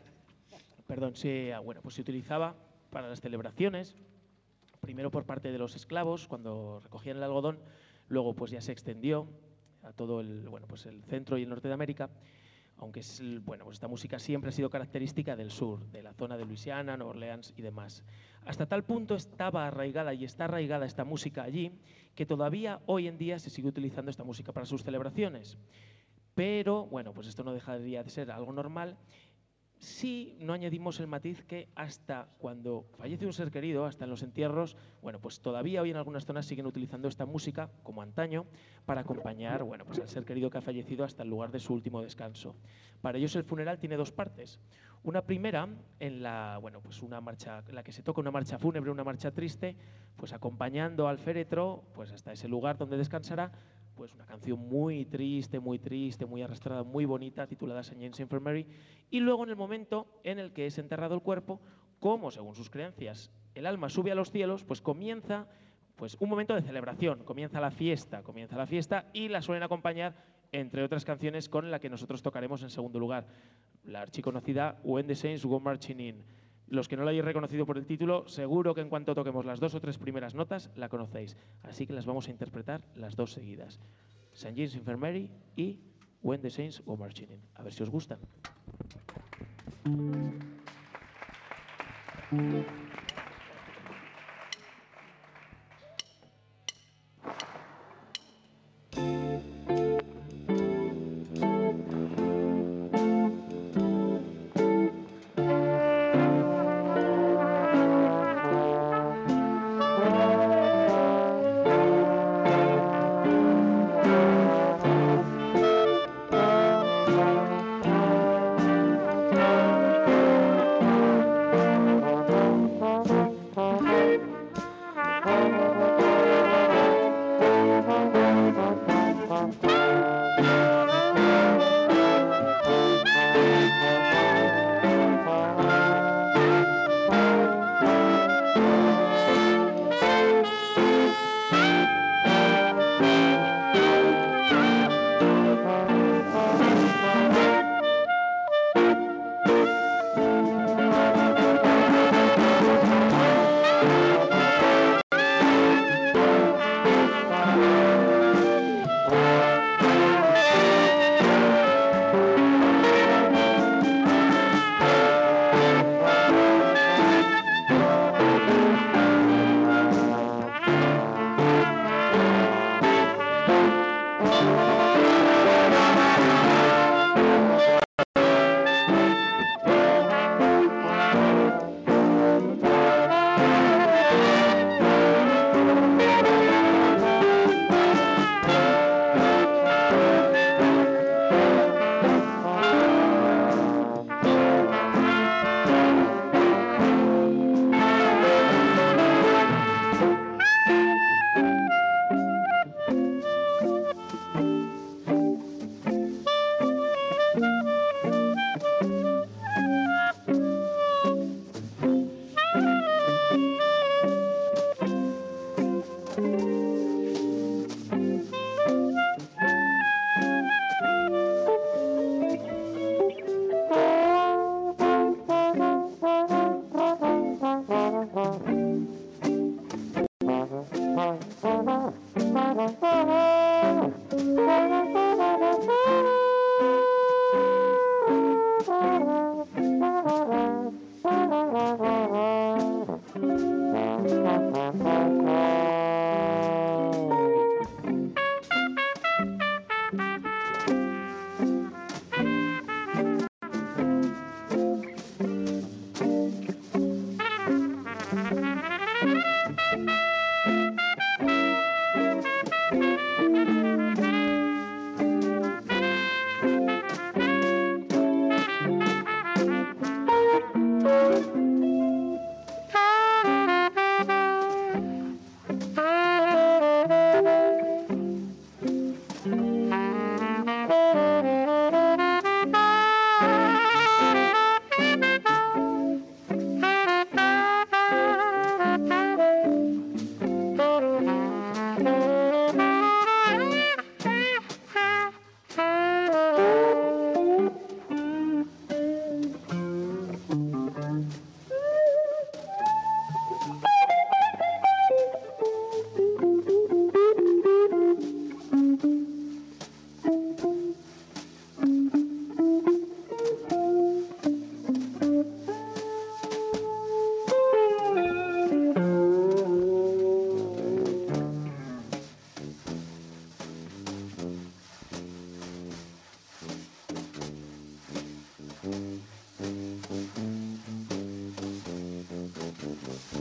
se utilizaba para las celebraciones, primero por parte de los esclavos cuando recogían el algodón, luego pues ya se extendió a todo el centro y el norte de América, aunque esta música siempre ha sido característica del sur, de la zona de Luisiana, Nueva Orleans y demás. Hasta tal punto estaba arraigada y está arraigada esta música allí que todavía hoy en día se sigue utilizando esta música para sus celebraciones. Pero, bueno, pues esto no dejaría de ser algo normal Sí, no añadimos el matiz que hasta cuando fallece un ser querido, hasta en los entierros, bueno, pues todavía hoy en algunas zonas siguen utilizando esta música, como antaño, para acompañar, bueno, pues al ser querido que ha fallecido hasta el lugar de su último descanso. Para ellos el funeral tiene dos partes. Una primera, en la, bueno, pues una marcha, en la que se toca una marcha fúnebre, una marcha triste, pues acompañando al féretro, pues hasta ese lugar donde descansará, pues una canción muy triste, muy arrastrada, muy bonita, titulada St. James Infirmary, y luego en el momento en el que es enterrado el cuerpo, como según sus creencias el alma sube a los cielos, pues comienza pues un momento de celebración, comienza la fiesta y la suelen acompañar, entre otras canciones, con la que nosotros tocaremos en segundo lugar, la archiconocida When the Saints Go Marching In. Los que no la hayáis reconocido por el título, seguro que en cuanto toquemos las 2 o 3 primeras notas, la conocéis. Así que las vamos a interpretar las dos seguidas. St. James Infirmary y When the Saints Go Marching In. A ver si os gustan.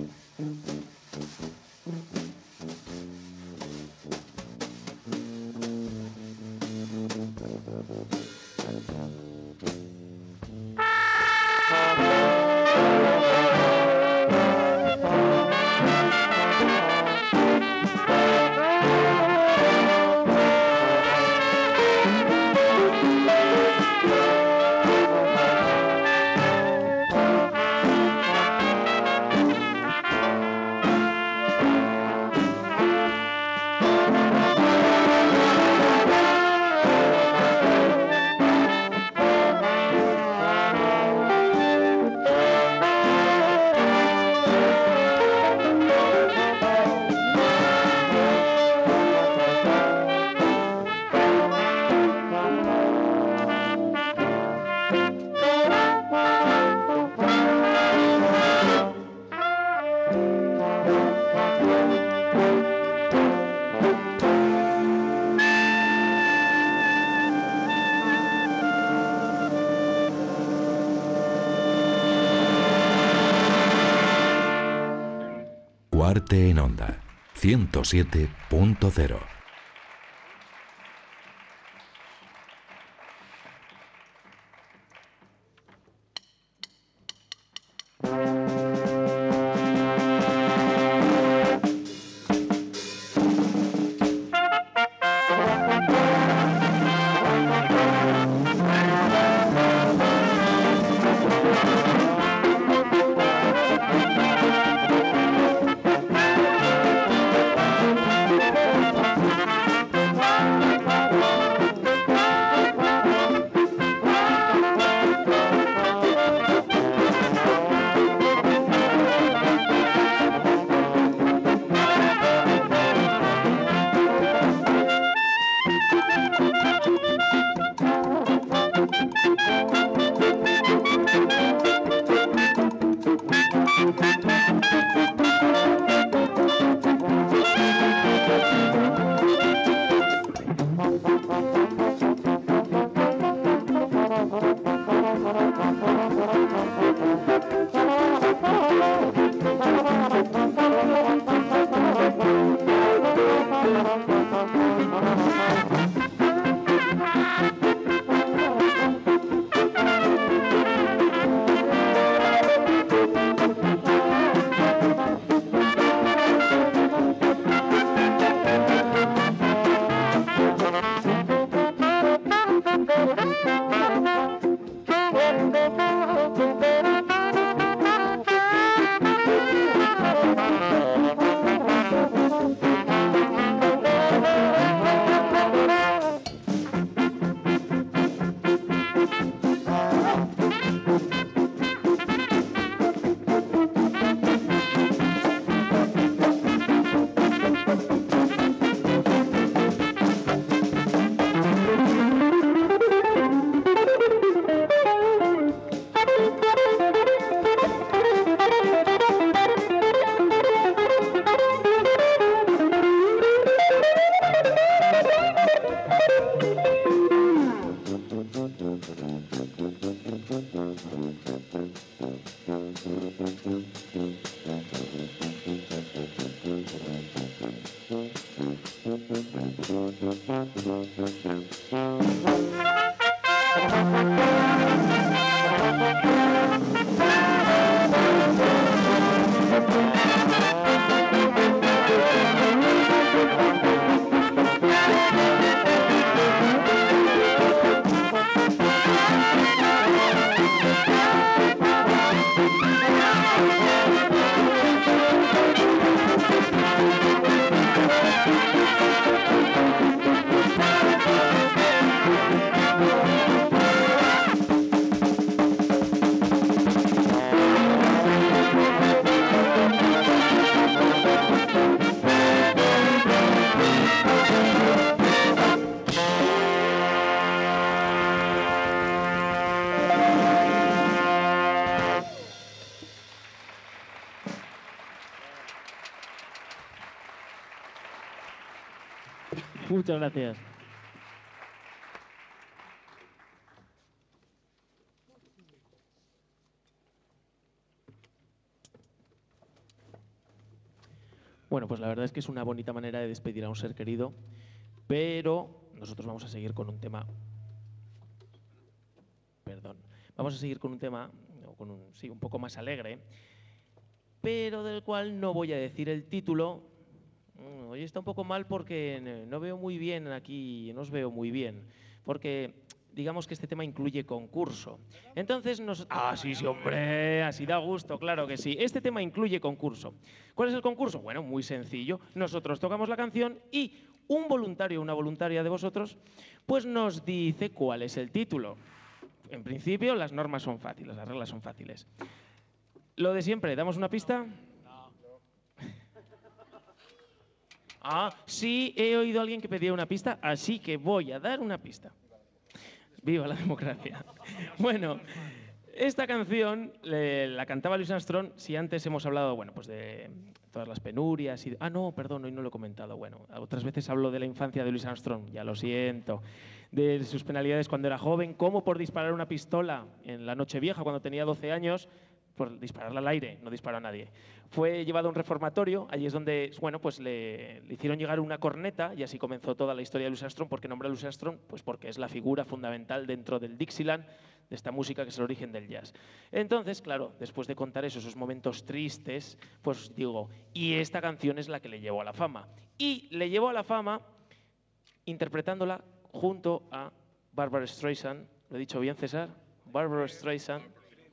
Cuarte en Onda 107.0. Muchas gracias. Bueno, pues la verdad es que es una bonita manera de despedir a un ser querido, pero nosotros vamos a seguir con un tema... Perdón. Vamos a seguir con un tema, sí, un poco más alegre, pero del cual no voy a decir el título. Hoy está un poco mal porque no veo muy bien aquí, no os veo muy bien, porque digamos que este tema incluye concurso. Entonces nos... ¡Ah, sí, sí, hombre! Así da gusto, claro que sí. Este tema incluye concurso. ¿Cuál es el concurso? Bueno, muy sencillo. Nosotros tocamos la canción y un voluntario o una voluntaria de vosotros pues nos dice cuál es el título. En principio, las normas son fáciles, las reglas son fáciles. Lo de siempre, ¿damos una pista? No. Ah, sí, he oído a alguien que pedía una pista, así que voy a dar una pista. ¡Viva la democracia! Bueno, esta canción la cantaba Louis Armstrong. Si antes hemos hablado, bueno, pues de todas las penurias y... Ah, no, perdón, hoy no lo he comentado. Bueno, otras veces hablo de la infancia de Louis Armstrong, ya lo siento. De sus penalidades cuando era joven, como por disparar una pistola en la Nochevieja cuando tenía 12 años, por dispararla al aire, no disparó a nadie. Fue llevado a un reformatorio, allí es donde, bueno, pues le hicieron llegar una corneta y así comenzó toda la historia de Louis Armstrong. ¿Por qué nombra a Louis Armstrong? Pues porque es la figura fundamental dentro del Dixieland, de esta música que es el origen del jazz. Entonces, claro, después de contar eso, esos momentos tristes, pues digo, y esta canción es la que le llevó a la fama. Y le llevó a la fama interpretándola junto a Barbra Streisand. ¿Lo he dicho bien, César? Barbra Streisand.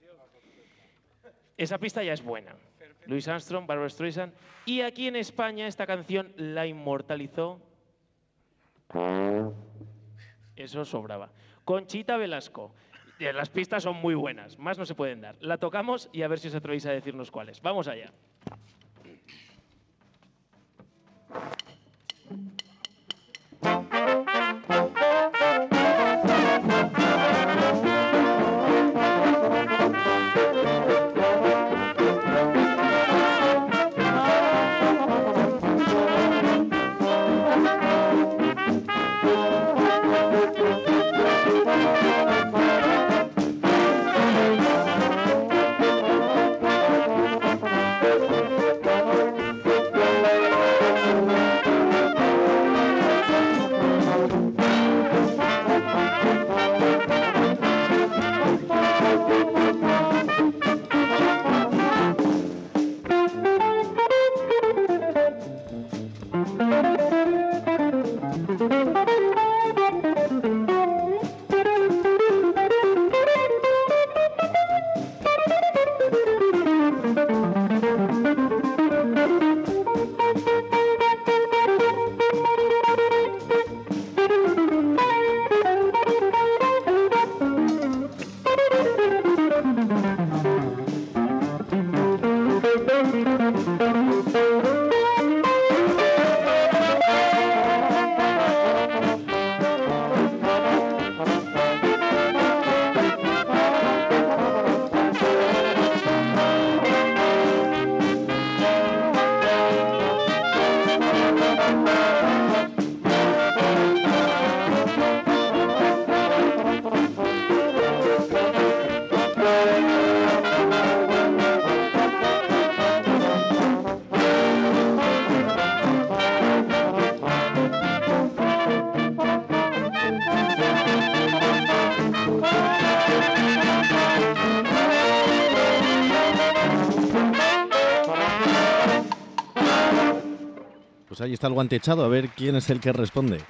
Esa pista ya es buena. Louis Armstrong, Barbra Streisand. Y aquí en España esta canción la inmortalizó... Eso sobraba. Conchita Velasco. Las pistas son muy buenas, más no se pueden dar. La tocamos y a ver si os atrevéis a decirnos cuáles. Vamos allá. Pues ahí está el guante echado, a ver quién es el que responde.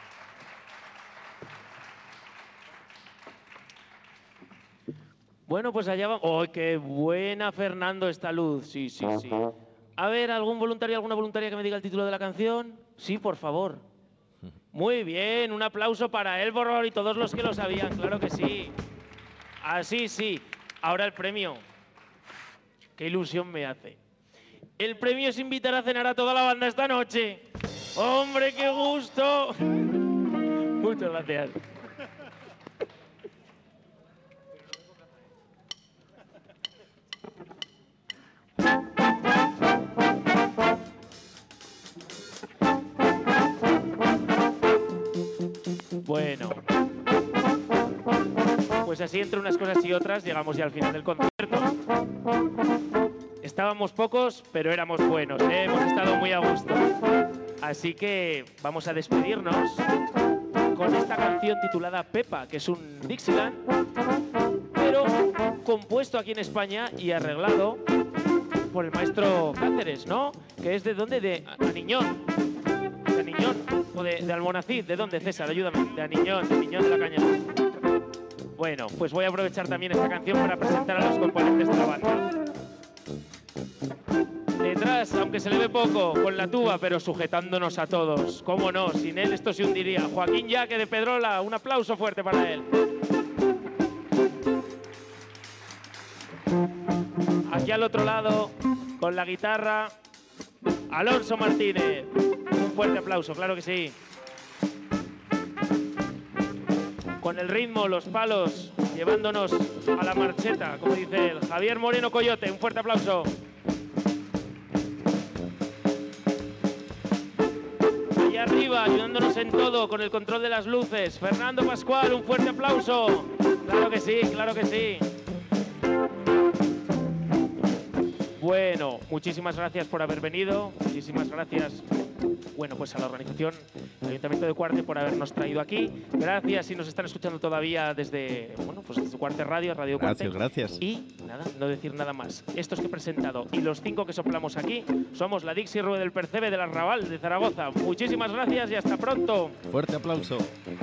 Bueno, pues allá va. ¡Oh, qué buena, Fernando, esta luz! Sí, sí, sí. A ver, ¿algún voluntario, alguna voluntaria que me diga el título de la canción? Sí, por favor. Muy bien, un aplauso para Elboror y todos los que lo sabían, claro que sí. Así, sí. Ahora el premio. Qué ilusión me hace. El premio es invitar a cenar a toda la banda esta noche. ¡Hombre, qué gusto! Muchas gracias. Bueno, pues así entre unas cosas y otras llegamos ya al final del concierto. Estábamos pocos, pero éramos buenos, ¿eh? Hemos estado muy a gusto. Así que vamos a despedirnos con esta canción titulada Pepa, que es un Dixieland, pero compuesto aquí en España y arreglado por el maestro Cáceres, ¿no? Que es de dónde, de Aniñón. ¿De Aniñón? ¿O de Almonacid? ¿De dónde, César? Ayúdame. De Aniñón de la Cañada. Bueno, pues voy a aprovechar también esta canción para presentar a los componentes de la banda. Detrás, aunque se le ve poco, con la tuba, pero sujetándonos a todos. ¿Cómo no? Sin él esto se hundiría. Joaquín Yaque de Pedrola, un aplauso fuerte para él. Aquí al otro lado, con la guitarra, Alonso Martínez. Un fuerte aplauso, claro que sí. Con el ritmo, los palos, llevándonos a la marcheta, como dice él. Javier Moreno Coyote, un fuerte aplauso. Allá arriba, ayudándonos en todo, con el control de las luces. Fernando Pascual, un fuerte aplauso. Claro que sí, claro que sí. Bueno, muchísimas gracias por haber venido. Muchísimas gracias, bueno, pues a la organización, al Ayuntamiento de Cuarte, por habernos traído aquí. Gracias si nos están escuchando todavía desde, bueno, pues desde Cuarte Radio, Radio Cuarte. Gracias. Y nada, no decir nada más. Estos que he presentado y los 5 que soplamos aquí somos la Dixie Rue del Percebe del Arrabal de Zaragoza. Muchísimas gracias y hasta pronto. Fuerte aplauso.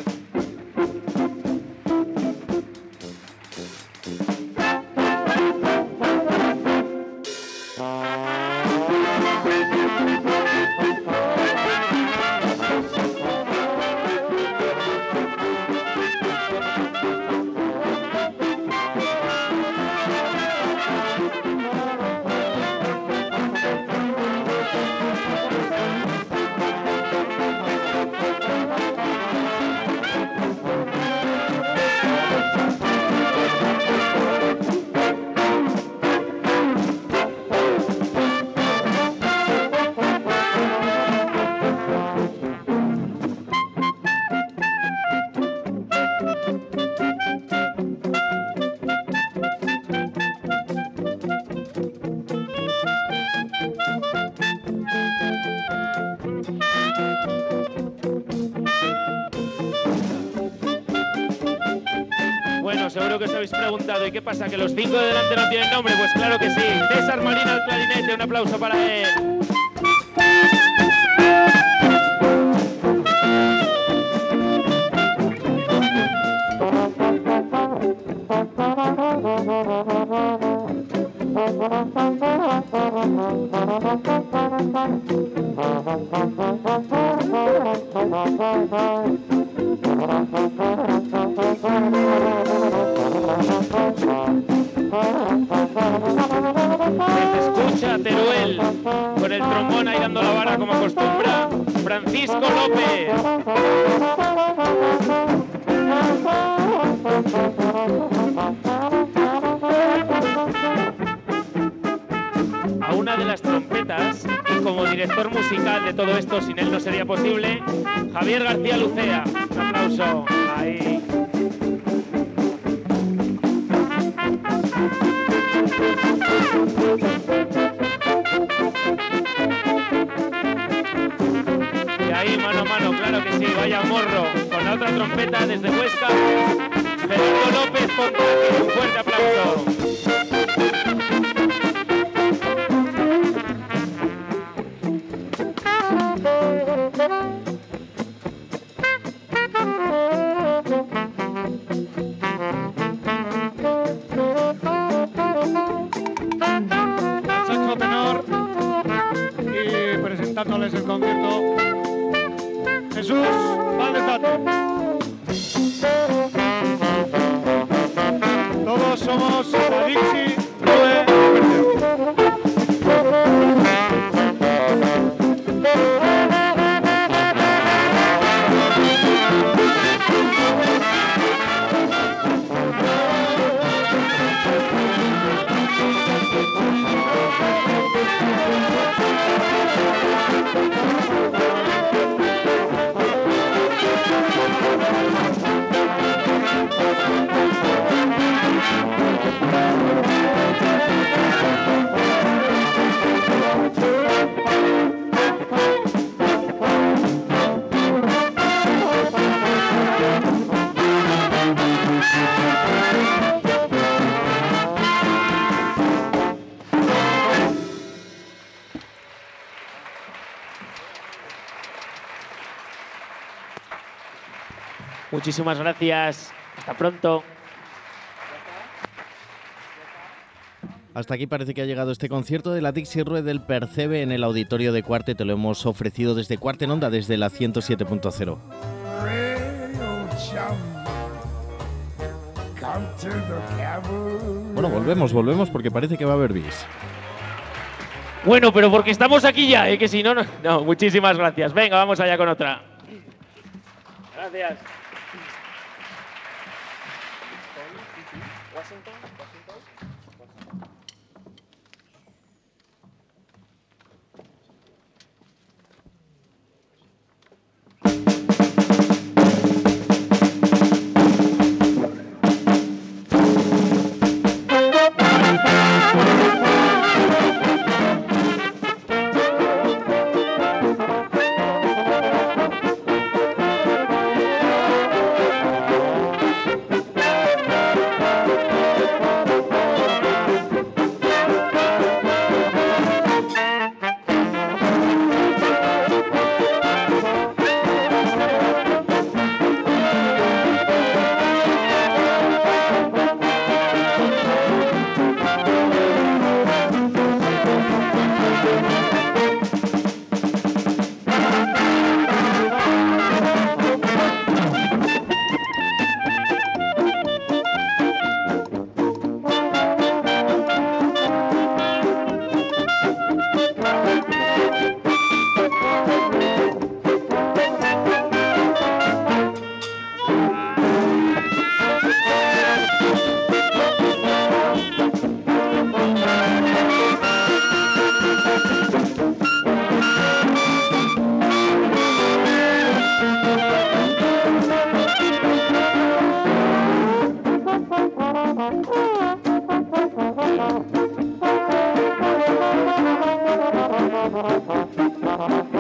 Seguro que os habéis preguntado, ¿y qué pasa? ¿Que los 5 de delante no tienen nombre? Pues claro que sí. César Marina al clarinete, un aplauso para él. Se escucha Teruel con el trombón ahí dando la vara como acostumbra. Francisco López. A una de las trompetas, y como director musical de todo esto, sin él no sería posible, Javier García Lucea. Un aplauso. Ahí. Y ahí, mano a mano, claro que sí, vaya morro, con la otra trompeta desde Huesca, Fernando López Pontaje, un fuerte aplauso. Saxo tenor y presentándoles el concierto Jesús Valdezate. Todos somos la Dixie Rue Percebe. Muchísimas gracias. Hasta pronto. Hasta aquí parece que ha llegado este concierto de la Dixie Rue del Percebe en el auditorio de Cuarte. Te lo hemos ofrecido desde Cuarte en Onda, desde la 107.0. Bueno, volvemos porque parece que va a haber bis. Bueno, pero porque estamos aquí ya, que si no, no. Muchísimas gracias. Venga, vamos allá con otra. Gracias. Thank you.